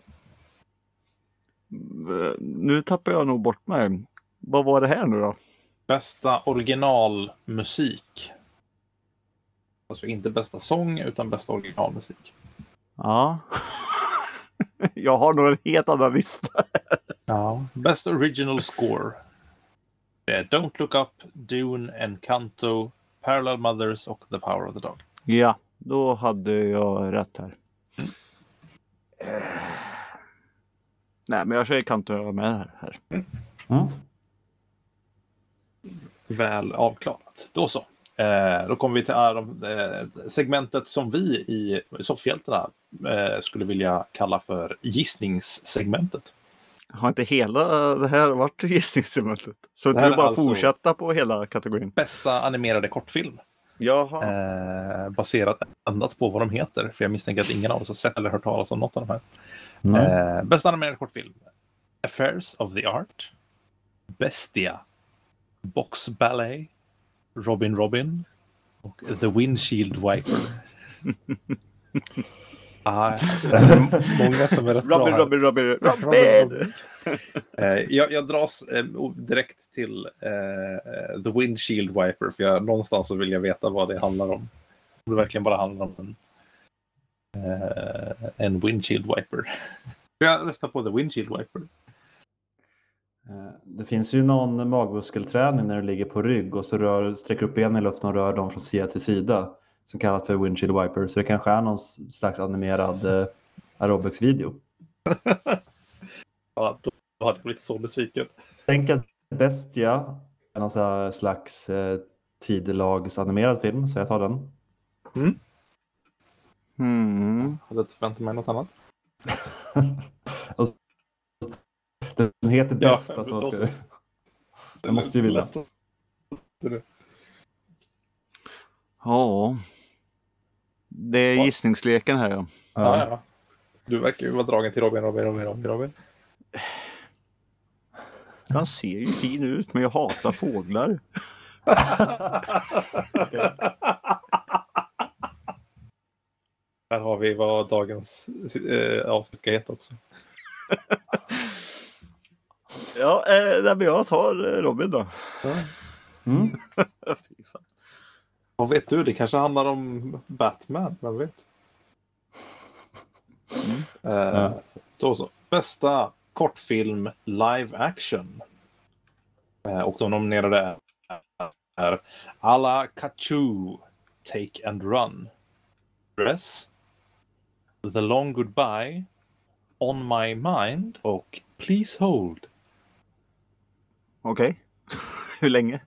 Nu tappar jag nog bort mig. Vad var det här nu då? Bästa originalmusik. Alltså inte bästa sång, utan bästa originalmusik. Ja. Jag har nog en helt annan lista. Ja. Best original score. Det är Don't Look Up, Dune, Encanto, Parallel Mothers och The Power of the Dog. Ja, då hade jag rätt här. Nej, men jag kan inte göra med här. Väl avklarat. Då så. Då kommer vi till segmentet som vi i soffhjältarna skulle vilja kalla för gissningssegmentet. Har inte hela det här varit gissningssegmentet? Så Det inte här vi är bara alltså fortsätta på hela kategorin? Bästa animerade kortfilm. Jaha. Baserat endast på vad de heter. För jag misstänker att ingen av oss har sett eller hört talas om något av de här. Bästa animerade kortfilm. Affairs of the Art. Bestia. Box Ballet. Robin och The Windshield Wiper. Många som är rätt bra här. Robin! Jag dras direkt till The Windshield Wiper, för någonstans så vill jag veta vad det handlar om. Det verkligen bara handlar om en windshield wiper. Jag röstar på The Windshield Wiper. Det finns ju någon magmuskelträning när du ligger på rygg och så sträcker upp benen i luften och rör dem från sida till sida, som kallas för windshield wiper. Så det kanske är någon slags animerad aerobics-video. Ja, då hade jag blivit så besviken. Tänk att Bestia är någon slags tidelagsanimerad film, så jag tar den. Hade inte förväntat mig något annat. Den heter Bästa, så ska den måste ju vilja. Ja. Det är gissningsleken här, ja. Ja. Du verkar ju vara dragen till Robin. Han ser ju fin ut, men jag hatar fåglar. Här har vi vad dagens avsnitt ska heta också. Ja, men jag tar Robin då. Vad vet du? Det kanske handlar om Batman, vem vet? Då så. Bästa kortfilm live action. Och de nominerade är Alla Kachu, Take and Run, Dress, The Long Goodbye, On My Mind och Please Hold. Okej. Hur länge?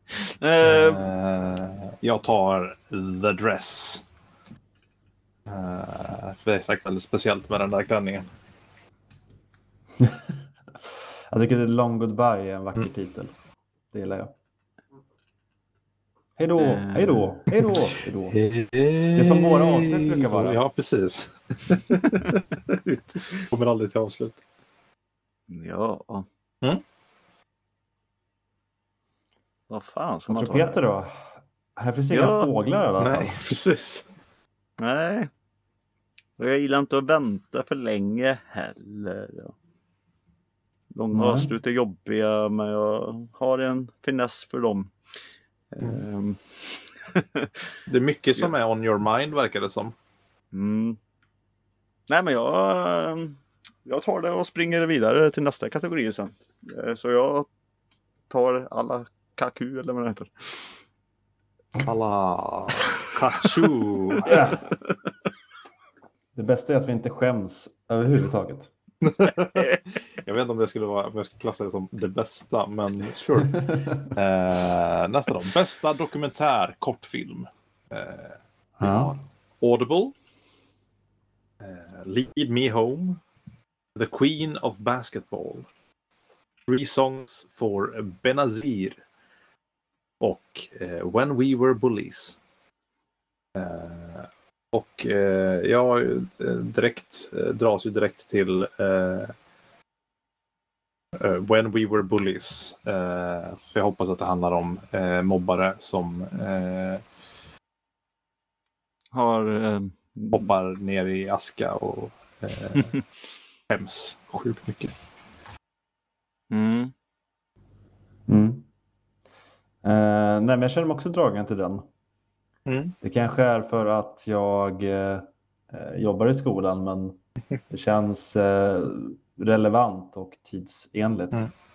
Jag tar The Dress. För det är säkert väldigt speciellt med den där klänningen. Jag tycker The Long Goodbye är en vacker titel. Det gillar jag. Hej då. Det är som våra avsnitt brukar vara. Ja, precis. Kommer aldrig till avslut. Ja. Vad fan ska man ta? Peter då? Här finns inga fåglar i alla fall. Nej, precis. Nej. Och jag gillar inte att vänta för länge heller. Långa avslut är jobbiga, men jag har en finess för dem. Det är mycket som är on your mind, verkar det som. Nej, men jag tar det och springer vidare till nästa kategori sen. Så jag tar Alla Kaku, eller vad det heter. Alla Kachu. Det bästa är att vi inte skäms överhuvudtaget. Jag vet inte om jag skulle klassa det som det bästa, men sure. Nästa då. Bästa dokumentär kortfilm. Vi har Audible, Lead Me Home, The Queen of Basketball, 3 Songs for Benazir och When We Were Bullies. Och jag dras ju direkt till When We Were Bullies. För jag hoppas att det handlar om mobbare som Har... hoppar ner i aska och skäms sjukt mycket. Mm. Nej, men jag känner mig också dragen till den. Det kanske är för att jag jobbar i skolan, men det känns relevant och tidsenligt.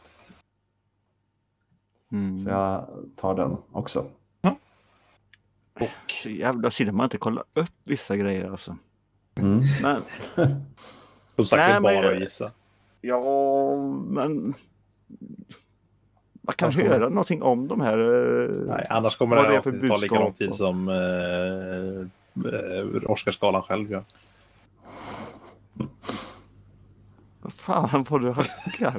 Så jag tar den också. Och så jävla synd man inte kollar upp vissa grejer alltså. Men... Som sagt, det är bara men... att gissa. Ja, men... Man kan höra någonting om de här... Nej, annars kommer det här ta lika lång tid som Oscarsgalan själv gör. Vad fan vad du hackar?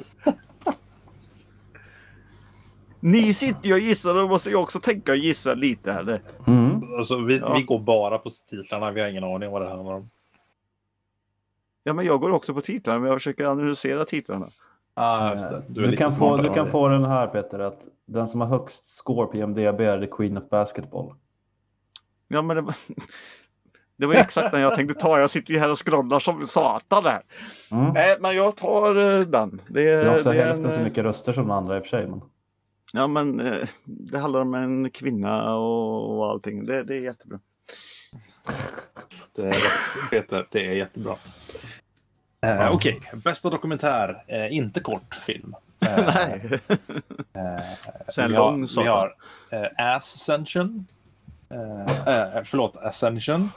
Ni sitter ju och gissar, då måste jag också tänka och gissa lite här. Alltså, vi går bara på titlarna, vi har ingen aning om vad det handlar om. Ja, men jag går också på titlarna, men jag försöker analysera titlarna. Just det. Du kan få den här, Peter, att den som har högst score på IMDb är The Queen of Basketball. Ja, men det var exakt den jag tänkte ta. Jag sitter ju här och scrollar som satan där. Nej, men jag tar den. Det är också hälften så mycket röster som den andra i och för sig. Men... Ja, men det handlar om en kvinna och allting. Det är jättebra. Det är rätt, Peter. Det är jättebra. Okej, bästa dokumentär. Inte kort film. Nej. Sen lång vi har Ascension. Ascension.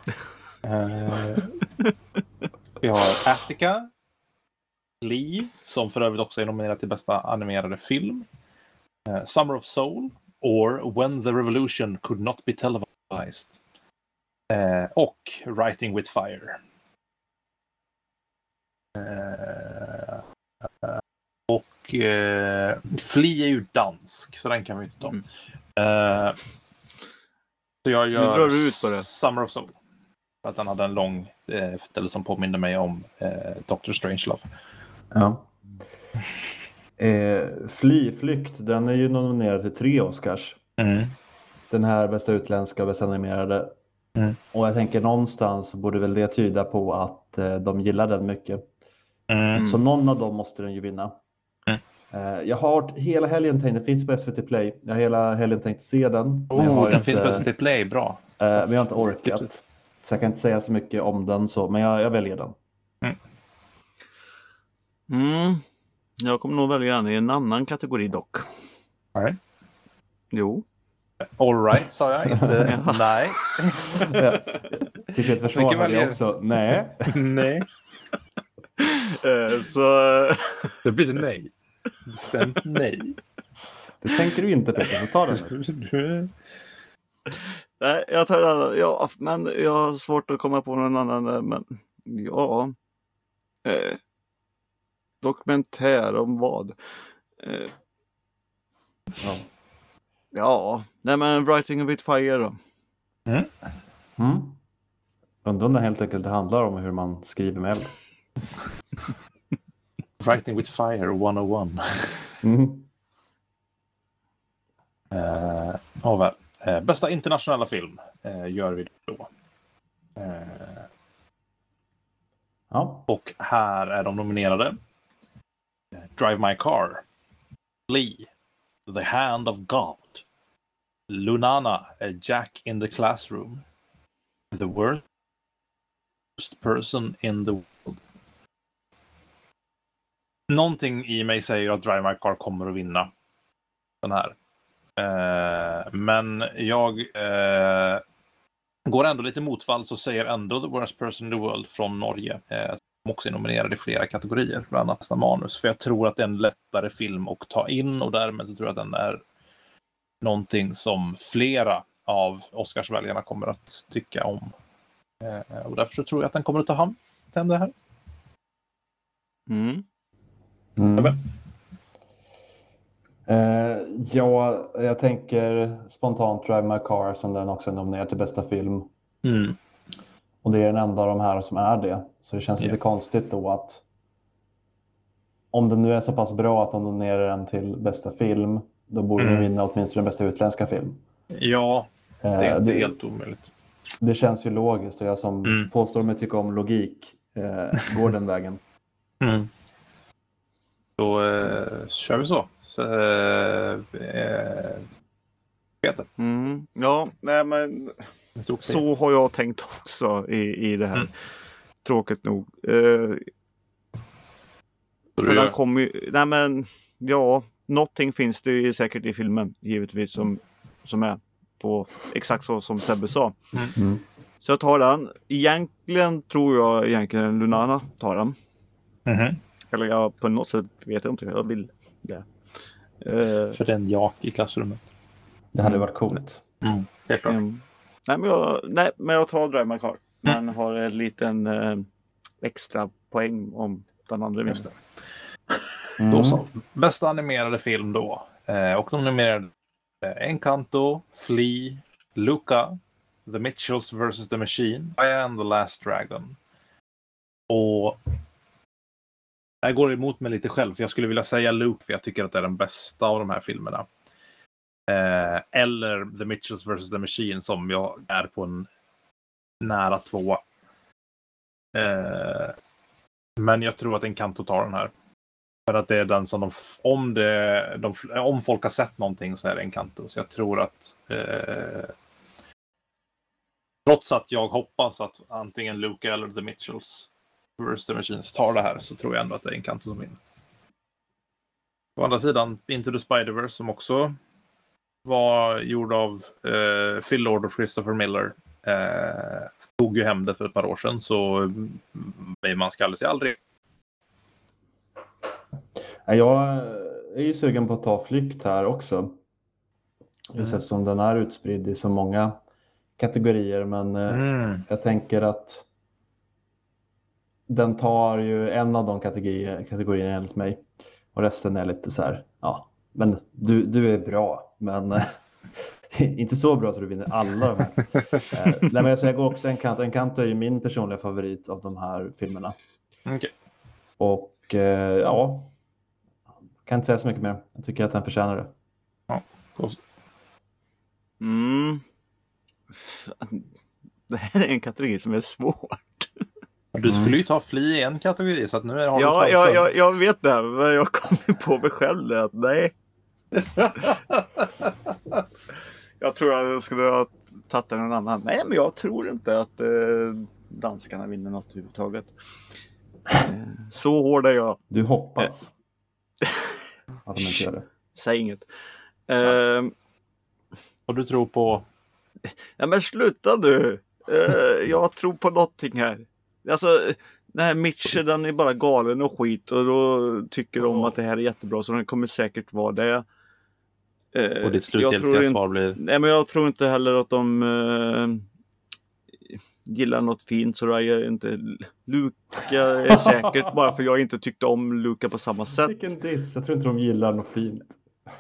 Vi har Attica. Lee, som för övrigt också är nominerad till bästa animerade film. Summer of Soul. Or When the Revolution Could Not Be Televised. Och Writing with Fire. Flea är ju dansk, så den kan vi inte ta. Så jag gör drar du ut på det. Summer of Soul. För att den hade en lång ställe som påminner mig om Dr. Strangelove. Ja. Flykt, den är ju nominerad till 3 Oscars. Den här bästa utländska och bästa animerade. Och jag tänker någonstans borde väl det tyda på att de gillar den mycket. Så någon av dem måste den ju vinna. Jag har hela helgen tänkt, det finns på SVT Play. Jag har hela helgen tänkt se den. Den finns på SVT Play, bra. Men jag har inte orkat. Så jag kan inte säga så mycket om den så, men jag väljer den. Jag kommer nog välja den i en annan kategori dock. All right. Jo. All right, sa jag inte. Nej. Till ett försvar hade jag också. Nej. Nej. Så... Det blir det nej. Bestämt nej. Det tänker du inte, Peter. Så ta den. Nej, jag tar den annan. Ja, men jag har svårt att komma på någon annan. Men ja. Dokumentär om vad? Ja. Nej, men Writing with Fire då. Undrar om det helt enkelt handlar om hur man skriver med eld. Writing with Fire 101. Bästa internationella film gör vi då. Och här är de nominerade. Drive My Car. Lee. The Hand of God. Lunana, A Jack in the Classroom. The Worst Person in the World. Någonting i mig säger att Drive My Car kommer att vinna den här. Men jag går ändå lite motfall, så säger ändå The Worst Person in the World från Norge. Som också är nominerad i flera kategorier, bland annat manus. För jag tror att det är en lättare film att ta in, och därmed så tror jag att den är någonting som flera av Oscarsväljarna kommer att tycka om. Och därför så tror jag att den kommer att ta hand om det här. Jag tänker spontant Drive My Car, som den också är nominerad till bästa film. Och det är den enda av de här som är det. Så det känns lite konstigt då att om den nu är så pass bra att de nominerar den till bästa film, då borde den vinna åtminstone den bästa utländska film. Ja, det är inte helt omöjligt. Det känns ju logiskt och jag som påstår mig tycka om logik går den vägen. Då kör vi så. Peter. Ja, nej men så har jag tänkt också i det här. Tråkigt nog. För den kommer ju, nej men ja, någonting finns det ju säkert i filmen givetvis som är på exakt så som Sebbe sa. Så jag tar den. Egentligen tror jag Lunana tar den. Eller jag på något sätt vet jag inte. Jag vill det. För den jak i klassrummet. Det hade varit coolt. Helt klart. Nej, men jag tar Drive My Car. Men har en liten extra poäng om den andra vinsten. Då så. Bästa animerade film då. Och de nominerade Encanto, Flea, Luca, The Mitchells vs. The Machine, Raya and the Last Dragon. Och jag går emot mig lite själv, för jag skulle vilja säga Luke, för jag tycker att det är den bästa av de här filmerna. Eller The Mitchells vs. The Machine, som jag är på en nära 2. Men jag tror att Encanto tar den här. För att det är den som om folk har sett någonting så är det Encanto. Så jag tror att trots att jag hoppas att antingen Luca eller The Mitchells vs. The Machines tar det här, så tror jag ändå att det är Encanto som vinner. Å andra sidan Into the Spider-Verse, som också var gjord av Phil Lord och Christopher Miller, tog ju hem det för ett par år sedan, så man ska aldrig säga aldrig. Jag är ju sugen på att ta Flykt här också. Just eftersom den är utspridd i så många kategorier. Men jag tänker att den tar ju en av de kategorierna enligt mig. Och resten är lite så här, ja, men du är bra. Men inte så bra så du vinner alla de här. Nej, men jag går också Encanto. Encanto är ju min personliga favorit av de här filmerna. Okay. Och ja, kan inte säga så mycket mer. Jag tycker att den förtjänar det. Ja, Det här är en kategori som är svårt. Du skulle ju ta Flea i en kategori, så att nu har du chansen. Jag vet det, men jag kommer på mig själv att nej. Jag tror att jag skulle ha tagit någon annan. Nej, men jag tror inte att danskarna vinner något överhuvudtaget. Så hård är jag. Du hoppas att de inte gör det. Säg inget. Och du tror på... Ja, men sluta du. Jag tror på någonting här. Alltså, den här Mitchell, den är bara galen och skit. Och då tycker de att det här är jättebra. Så den kommer säkert vara det. Och ditt slutgiltiga svar blir... Nej, men jag tror inte heller att de gillar något fint. Så Raya är inte... Luca är säkert bara för jag inte tyckte om Luca på samma sätt. Vilken diss. Jag tror inte de gillar något fint.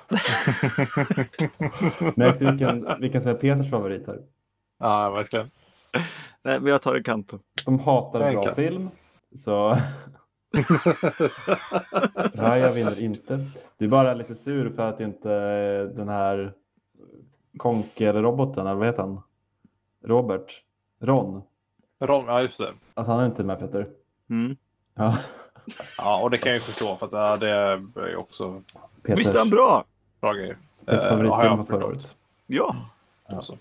Märks vilken som är Peters favorit här. Ja, verkligen. Nej, men jag tar Encanto. De hatar bra film. Så Raya vinner inte. Du är bara lite sur för att inte den här Konker-roboten, eller vad heter han? Ron, ja just det. Att han är inte med, Peter. Ja. Ja, och det kan jag ju förstå, för att det är ju också... Peters, visst är han bra? Bra grejer. Peters favoritfilm förra året. Ja. Alltså.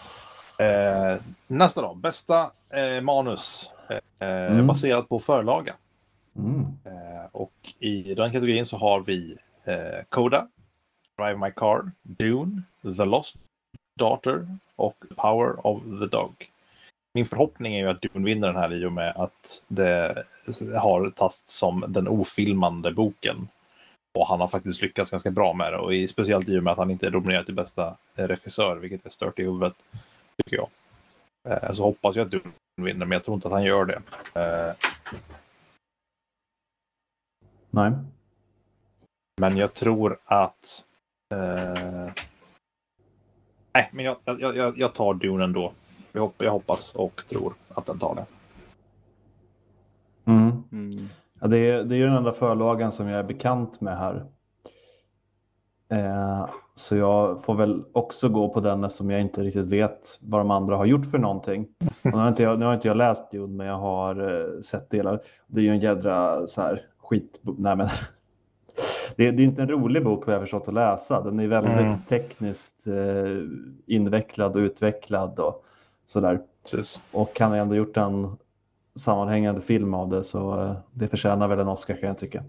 Nästa då. Bästa manus baserat på förlaga. Och i den kategorin så har vi Coda, Drive My Car, Dune, The Lost Daughter och Power of the Dog. Min förhoppning är ju att Dune vinner den här i och med att det har tagits som den ofilmande boken. Och han har faktiskt lyckats ganska bra med det. Och speciellt i och med att han inte är nominerad till bästa regissör, vilket är stört i huvudet, tycker jag. Så hoppas jag att Dune vinner, men jag tror inte att han gör det. Nej. Men jag tror att... nej, men jag tar Dune ändå. Jag hoppas och tror att den tar det. Ja, det är ju den enda förlagan som jag är bekant med här. Så jag får väl också gå på den eftersom jag inte riktigt vet vad de andra har gjort för någonting. Och nu har inte jag läst Dune, men jag har sett delar. Det är ju en jädra så här skit. Nej, men det är inte en rolig bok vad jag förstått att läsa. Den är väldigt tekniskt invecklad och utvecklad och sådär. Precis. Och han har ändå gjort en sammanhängande film av det, så det förtjänar väl en Oscar, kan jag tycka.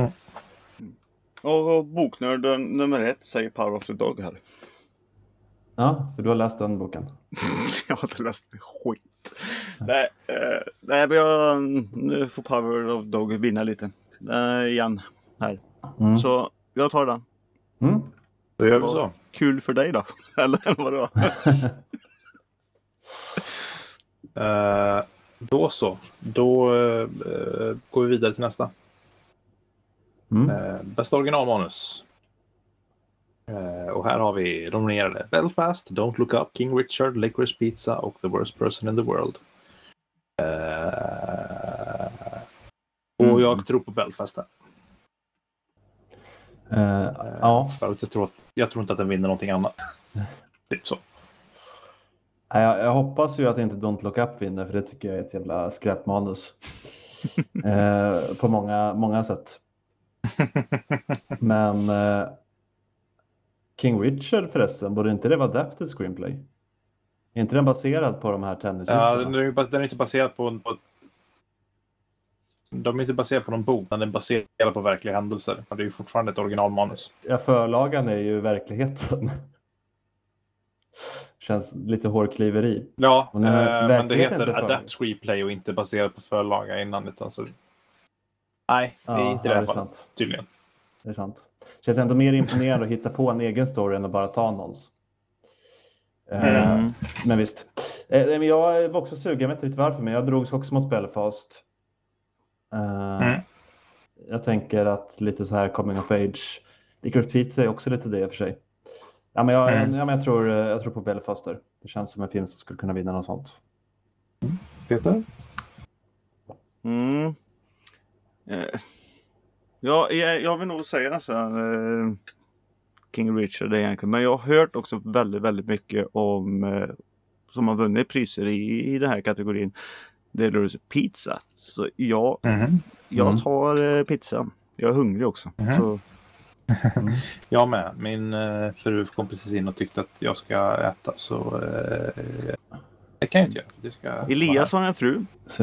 Och boknörden nummer 1 säger Power of the Dog här. Ja, för du har läst den boken. Jag har inte läst skit. Nej, men nu får Power of the Dog vinna lite. Igen här. Så jag tar den. Då gör vi så. Kul för dig då. Eller vad det var. Då så. Då går vi vidare till nästa. Bästa originalmanus. Och här har vi nominerade Belfast, Don't Look Up, King Richard, Licorice Pizza och The Worst Person in the World. Och jag tror på Belfast där. Ja. För att jag tror inte att den vinner någonting annat. Typ så. Jag hoppas ju att inte Don't Look Up vinner, för det tycker jag är ett jävla skräpmanus. På många sätt. Men King Richard förresten, borde inte det vara adapted screenplay? Är inte den baserad på de här tennissystrarna? Ja, den är inte baserad på de är inte baserade på någon bok, men den är baserad på verkliga händelser. Men det är ju fortfarande ett originalmanus. Ja, förlagan är ju verkligheten. Känns lite hårkliveri. Ja, men det heter inte adapt screenplay och inte baserat på förlaga innan. Utan så... Nej, det är inte det här fallet, tydligen. Det är sant. Känns ändå mer imponerande att hitta på en egen story än att bara ta någons. Men visst. Jag var också sugen, jag vet inte riktigt varför, men jag drogs också mot Belfast. Jag tänker att lite så här coming of age. Licorice Pizza är också lite det för sig. Ja, men jag tror på Belfast där. Det känns som en film som skulle kunna vinna något sånt. Peter? Ja, jag vill nog säga nästan King Richard egentligen. Men jag har hört också väldigt, väldigt mycket om som har vunnit priser i den här kategorin. Det är pizza. Så jag tar pizza. Jag är hungrig också. Så. Jag med. Min fru kom precis in och tyckte att jag ska äta. Så det kan jag inte göra. Det ska Elias har en fru.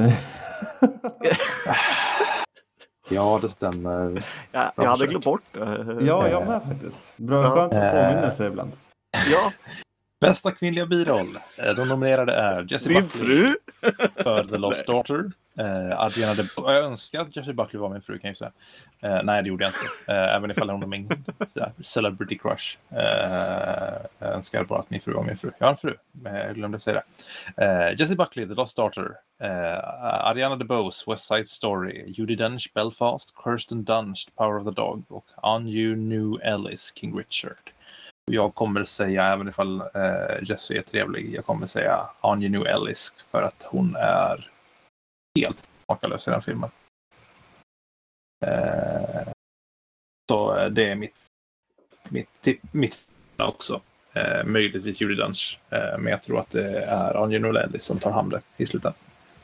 Ja, det stämmer. Ja, jag hade glömt bort. Ja, jag med faktiskt. Bra, skönt att påminna sig ibland. Ja. Bästa kvinnliga biroll. De nominerade är Jessie Buckley för The Lost Daughter. Adriana jag önskar att Jessie Buckley var min fru, kan jag säga. Nej, det gjorde jag inte. Även ifall hon var min celebrity crush. Jag önskar bara att min fru var min fru. Jag har en fru, men jag glömde säga det. Jessie Buckley, The Lost Daughter. Ariana DeBose, West Side Story. Judi Dench, Belfast. Kirsten Dunst, Power of the Dog. Och Anu Ellis, King Richard. Jag kommer säga, även ifall Jessie är trevlig, jag kommer säga Anu Ellis för att hon är helt makalös i den filmen. Så det är mitt också. Möjligtvis Judi Dench, men jag tror att det är Anu Ellis som tar hand om det i slutändan.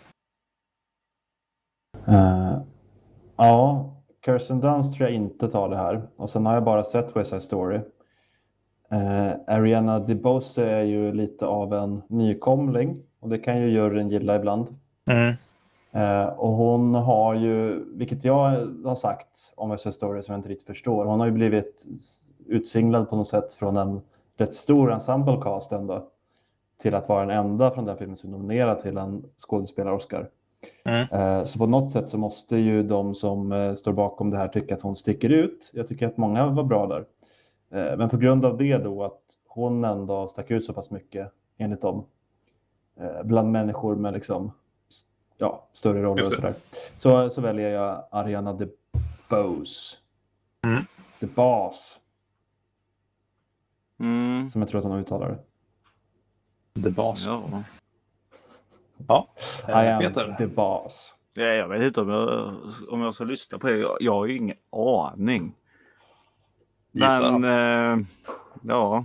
Ja, Kirsten Dunst tror jag inte tar det här. Och sen har jag bara sett West Side Story. Ariana DeBose är ju lite av en nykomling. Och det kan ju juryn gilla ibland. Och hon har ju, vilket jag har sagt om West Side Story som jag inte riktigt förstår. Hon har ju blivit utsinglad på något sätt från en rätt stor ensemble-cast ändå. Till att vara den enda från den filmen som är nominerad till en skådespelar-Oscar. Så på något sätt så måste ju de som står bakom det här tycka att hon sticker ut. Jag tycker att många var bra där. Men på grund av det då att hon ändå stack ut så pass mycket enligt dem. Bland människor med liksom större roller och sådär. Så väljer jag Ariana DeBose. DeBose. Som jag tror att hon uttalar det. DeBose. Ja. Ja, I am Peter. DeBose. Jag vet inte om jag ska lyssna på det. Jag har ju ingen aning. Men ja.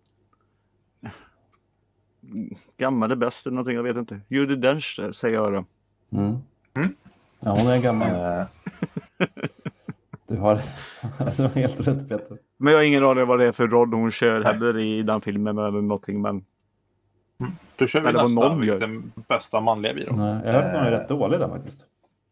Gammal är bäst eller någonting, jag vet inte. Judi Dench säger jag då. Ja, hon är gammal. Du har helt rätt, Peter. Men jag har ingen aning vad det är för roll hon kör heller i den filmen eller någonting. Men... Då kör vi nästa. Vilken bästa manliga biroll? Nej, jag hörde att hon är rätt dålig där faktiskt.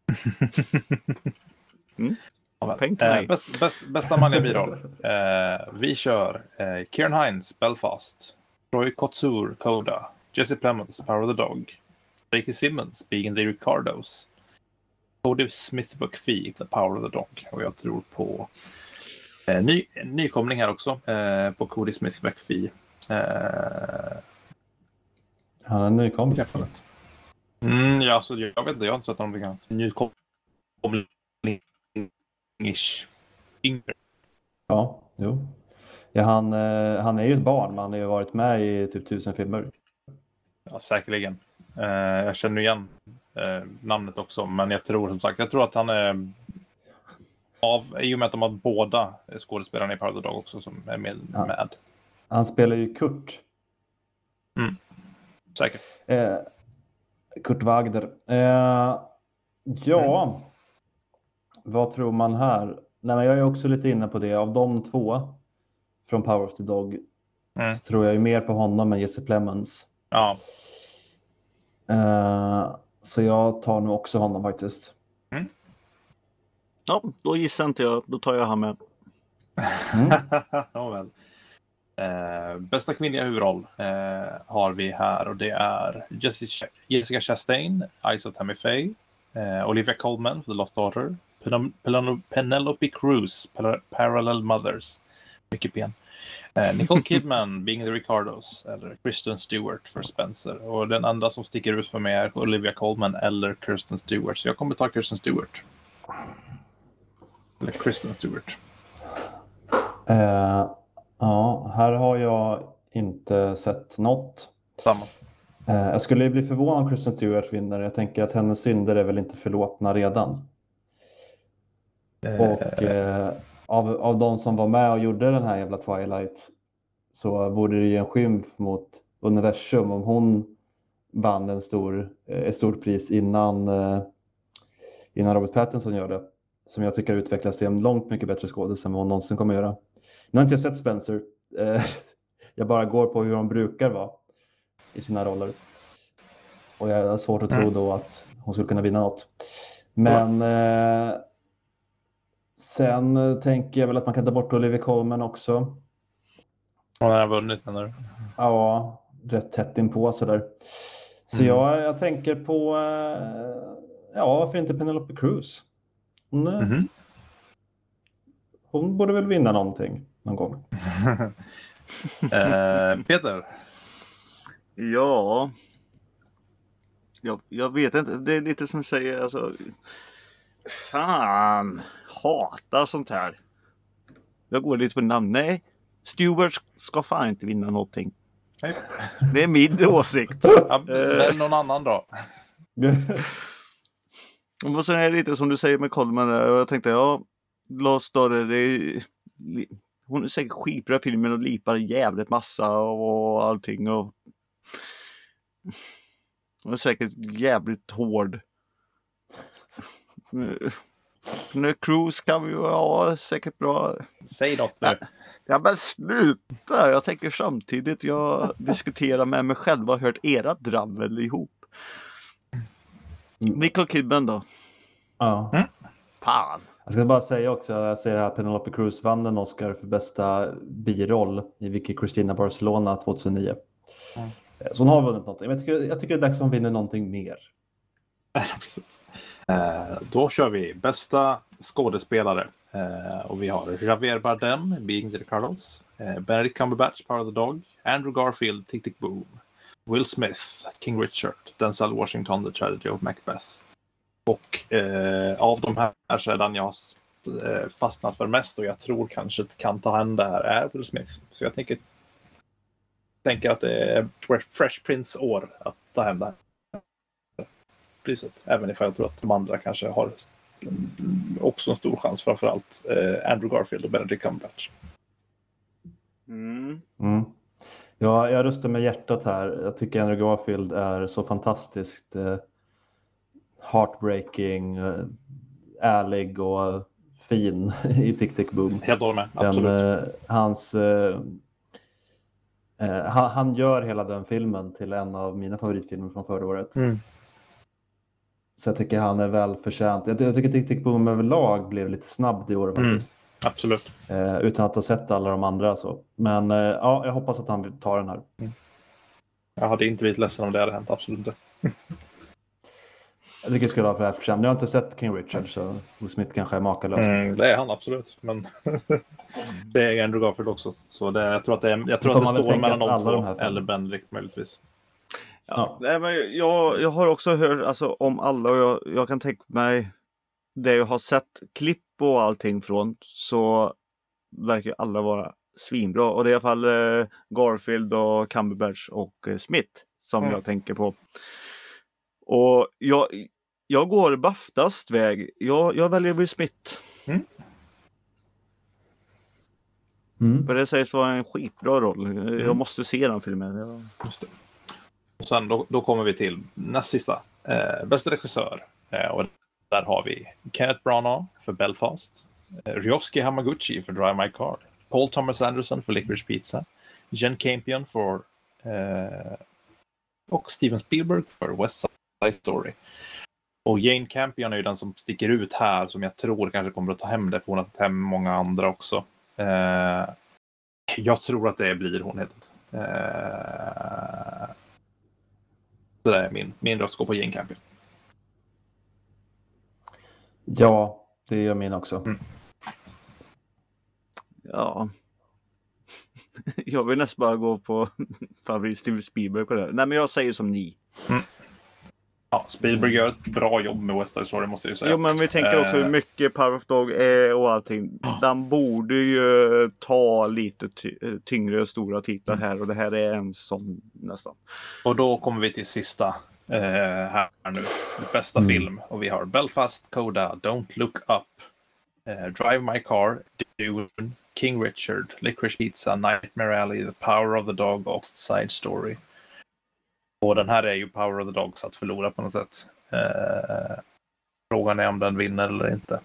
Bästa manliga biroll. Vi kör Kieran Hines, Belfast. Roy Kotsur, Coda. Jesse Plemons, Power of the Dog. J.K. Simmons, Being the Ricardos. Cody Smith McPhee, The Power of the Dog. Och jag tror på nykomling här också på Cody Smith McPhee. Han är nykomling. Ja, så jag vet inte, jag har inte sett någonting annat. Nykomling-ish. Ja, jo. Ja, han är ju ett barn, men han har ju varit med i typ 1000 filmer. Ja, säkerligen. Jag känner igen namnet också, men jag tror att han är i och med att de har båda skådespelarna i Power of the Dog också som är med. Han spelar ju Kurt. Säkert. Kurt Wagner. Vad tror man här? Nej, men jag är också lite inne på det. Av de två från Power of the Dog så tror jag ju mer på honom än Jesse Plemons. Ja. Så jag tar nog också honom faktiskt. Ja, då gissar inte jag. Då tar jag han med. Ja, väl. Bästa kvinnliga huvudroll har vi här, och det är Jessica Chastain, Eyes of Tammy Faye, Olivia Colman för The Lost Daughter, Penelope Cruz, Parallel Mothers, mycket ben, Nicole Kidman, Being the Ricardos, eller Kristen Stewart för Spencer. Och den andra som sticker ut för mig är Olivia Colman eller Kristen Stewart, så jag kommer ta Kristen Stewart. Eller Kristen Stewart. Ja, här har jag inte sett något. Samma. Jag skulle bli förvånad om Kristen Stewart vinner. Jag tänker att hennes synder är väl inte förlåtna redan. Och av de som var med och gjorde den här jävla Twilight så vore det ju en skymf mot universum om hon vann ett stort pris innan Robert Pattinson gör det. Som jag tycker utvecklas till en långt mycket bättre skådespelare än vad hon någonsin kommer göra. Nu har inte jag sett Spencer. Jag bara går på hur de brukar vara i sina roller. Och jag har svårt att tro då att hon skulle kunna vinna något. Men sen tänker jag väl att man kan ta bort Olivia Colman också. Hon har vunnit, menar du? Ja, rätt tätt inpå sådär. Så jag tänker på, varför inte Penelope Cruz? Hon borde väl vinna någonting någon gång. Peter? Ja. Jag vet inte. Det är lite som säger, alltså, fan, hatar sånt här. Jag går lite på namn. Nej, Stewart ska fan inte vinna någonting. Nej. Det är min åsikt. Väl någon annan då? Och sen är det lite som du säger med Colman. Och jag tänkte, Lost Daughter, hon är säkert skitbra i filmen och lipar jävligt massa och allting. Och hon är säkert jävligt hård. Cruise kan vi ju säkert bra. Säg något nu. Ja, men sluta. Jag tänker samtidigt. Jag diskuterar med mig själv och har hört era dravel ihop. Nicole Kidman då? Ja. Fan. Jag ska bara säga också, jag ser här Penelope Cruz vann en Oscar för bästa biroll i Vicky Cristina Barcelona 2009. Så hon har vunnit någonting. Men jag tycker det är dags att hon vinner någonting mer. Precis. Då kör vi bästa skådespelare. Och vi har Javier Bardem, Being the Ricardos, Benedict Cumberbatch, Power of the Dog, Andrew Garfield, Tick Tick Boom, Will Smith, King Richard, Denzel Washington, The Tragedy of Macbeth. Och av de här så är den jag har fastnat för mest och jag tror kanske att kan ta hand där är Will Smith. Så jag tänker att det är Fresh Prince år att ta hem det här. priset. Även ifall jag tror att de andra kanske har också en stor chans. Framförallt Andrew Garfield och Benedict Cumberbatch. Ja, jag röstar med hjärtat här. Jag tycker Andrew Garfield är så fantastiskt heartbreaking, ärlig och fin i Tick Tick Boom. Helt håller med, absolut. Han gör hela den filmen till en av mina favoritfilmer från förra året. Så jag tycker han är väl förtjänt. Jag tycker Tick Tick Boom överlag blev lite snabb i år faktiskt. Absolut. Utan att ha sett alla de andra så. Men ja, jag hoppas att han tar den här. Jag hade inte blivit ledsen om det hade hänt, absolut inte. Jag tycker det skulle vara förtjänt. Jag har inte sett King Richard så Will Smith kanske är makalös. Det är han absolut. Men det är Andrew Garfield också. Så jag tror att det står mellan de två eller Benedict möjligtvis. Ja. Nej, men jag har också hört alltså, om alla och jag kan tänka mig det jag har sett klipp och allting från så verkar alla vara svinbra. Och det är i alla fall Garfield och Cumberbatch och Smith som jag tänker på. Och jag går Baftast väg. Jag väljer Will Smith. För det sägs vara en skitbra roll. Jag måste se den filmen. Just det. Och sen då kommer vi till näst sista. Bästa regissör. Och där har vi Kenneth Branagh för Belfast. Ryosuke Hamaguchi för Drive My Car. Paul Thomas Anderson för Licorice Pizza. Jen Campion för och Steven Spielberg för West Side Story. Och Jane Campion är ju den som sticker ut här som jag tror kanske kommer att ta hem det. För hon har tagit hem många andra också. Jag tror att det blir hon helt. Så det är min röst går på Jane Campion. Ja, det gör min också. Ja. Jag vill nästan bara gå på favorit Steven Spielberg på det. Nej, men jag säger som ni. Ja, Spielberg gör ett bra jobb med West Side Story måste jag ju säga. Jo, men vi tänker också hur mycket Power of Dog är och allting. Den borde ju ta lite tyngre och stora titlar här. Och det här är en sån nästan. Och då kommer vi till sista här nu. Bästa film. Och vi har Belfast, Coda, Don't Look Up, Drive My Car, Dune, King Richard, Licorice Pizza, Nightmare Alley, The Power of the Dog och Side Story. Och den här är ju Power of the Dog så att förlora på något sätt. Frågan är om den vinner eller inte.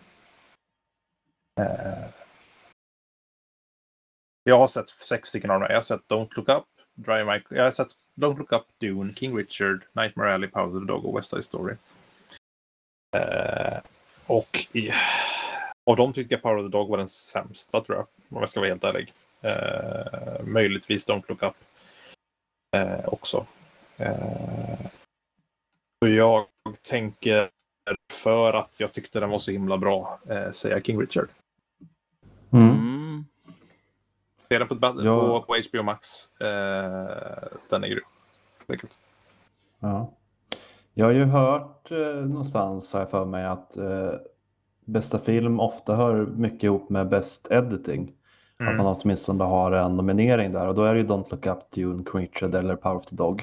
Jag har sett 6 stycken av dem. Jag har sett Don't Look Up, jag har sett Don't Look Up, Dune, King Richard, Nightmare Alley, Power of the Dog och West Side Story. Och de tycker jag Power of the Dog var den sämsta tror jag. Om jag ska vara helt ärlig. Möjligtvis Don't Look Up. Också. Så jag tänker för att jag tyckte den var så himla bra säga King Richard. Se den på HBO Max. Den är grym. Ja. Jag har ju hört någonstans har jag för mig att bästa film ofta hör mycket ihop med best editing. Att man åtminstone har en nominering där. Och då är det ju Don't Look Up, Dune, King Richard eller Power of the Dog.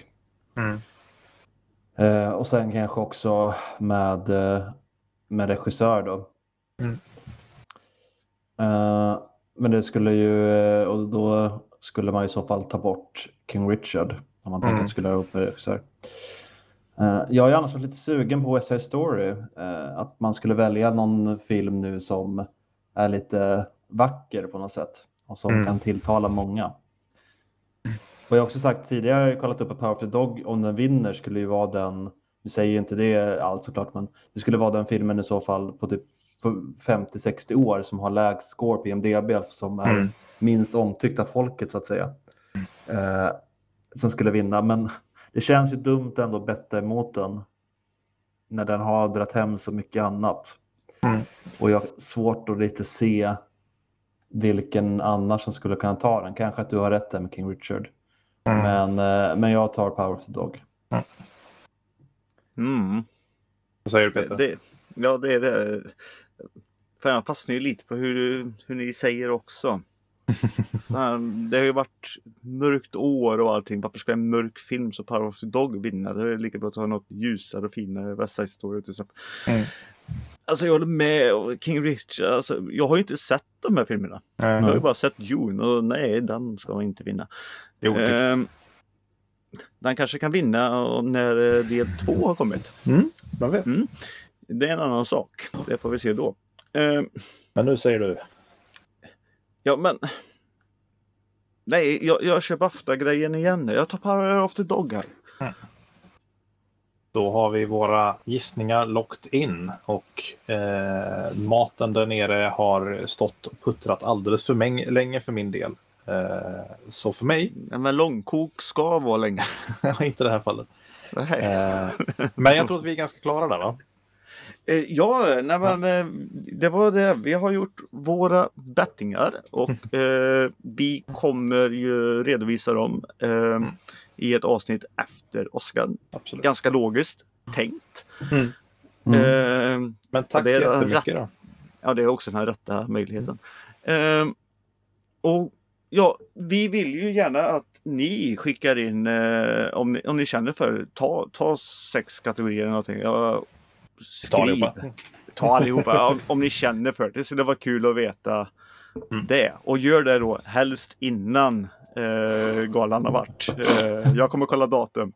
Och sen kanske också med regissör då. Men det skulle ju, och då skulle man i så fall ta bort King Richard. Om man tänker att det skulle ha upp med regissör. Jag är annars lite sugen på West Side Story. Att man skulle välja någon film nu som är lite vacker på något sätt. Och som kan tilltala många. Och jag har också sagt tidigare, jag har kollat upp på Power of the Dog. Om den vinner skulle ju vara den, nu säger ju inte det allt såklart, men det skulle vara den filmen i så fall på typ 50-60 år som har lägst score på IMDb, alltså som är minst omtyckt av folket så att säga. Som skulle vinna, men det känns ju dumt ändå bättre emot den när den har dragit hem så mycket annat. Och jag har svårt att lite se vilken annars som skulle kunna ta den. Kanske att du har rätt där med King Richard. Men jag tar Power of the Dog. Vad säger du Peter? Det är det. För jag fastnar ju lite på hur ni säger också. Fan, det har ju varit mörkt år och allting. Varför ska en mörk film som Power of the Dog vinna? Det är lika bra att ha något ljusare och finare West Side Story till exempel. Alltså jag håller med. Och King Richard, alltså, jag har ju inte sett de här filmerna. Jag har ju bara sett Dune och nej, den ska inte vinna. Den kanske kan vinna när del 2 har kommit. Man vet. Det är en annan sak. Det får vi se då. Men nu säger du. Ja, men... Nej, jag kör BAFTA-grejen igen. Jag tar Power of the Dog här. Då har vi våra gissningar locked in. Och maten där nere har stått och puttrat alldeles för länge för min del. Så för mig... Men långkok ska vara länge. Inte det här fallet. Men jag tror att vi är ganska klara där, va? Ja, nej, men det var det. Vi har gjort våra bettingar och vi kommer ju redovisa dem i ett avsnitt efter Oscar. Absolut. Ganska logiskt tänkt. Men tack så jättemycket då. Ja, det är också den här rätta möjligheten. Och ja, vi vill ju gärna att ni skickar in om ni känner för ta 6 kategorier eller någonting. Skriv. Ta allihopa. Om ni känner för det. Så det var kul att veta det. Och gör det då helst innan galan har varit. Jag kommer kolla datum.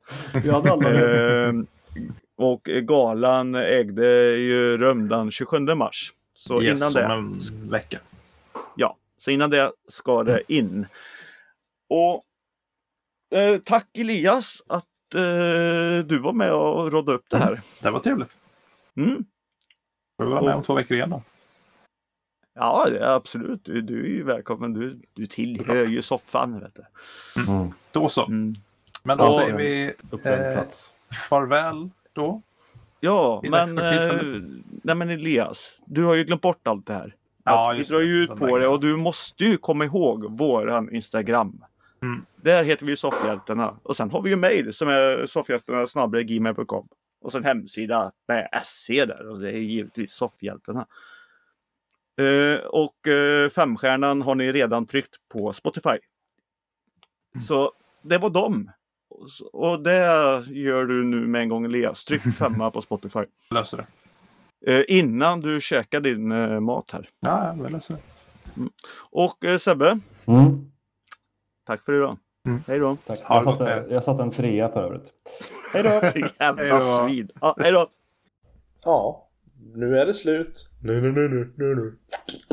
Och galan ägde ju rum den 27 mars. Så innan det. En vecka. Ja, så innan det ska det in. Och tack Elias att du var med och rådde upp det här. Det var trevligt. Får vi vara med om 2 veckor igen då? Ja, det är absolut. Du är ju välkommen. Du tillhör ju soffan, vet du. Då så. Men då säger vi farväl då. Ja, men Elias, du har ju glömt bort allt det här. Ja, vi drar ju ut på det och du måste ju komma ihåg våran Instagram. Där heter vi Soffhjältarna. Och sen har vi ju mail som är soffhjältarna@gmail.com. Och sen hemsida med SC där. Och det är givetvis Soffhjältarna. Och 5-stjärnan har ni redan tryckt på Spotify. Så det var dem. Och det gör du nu med en gång, Elias. Tryck 5 på Spotify. Löser det. Innan du käkar din mat här. Ja, jag löser det. Och Sebbe. Tack för idag. Hej då. Tack. Jag satt en 3 för övrigt. Hej då. Jävla svid. Ja, hej då. Ja, nu är det slut. Nu.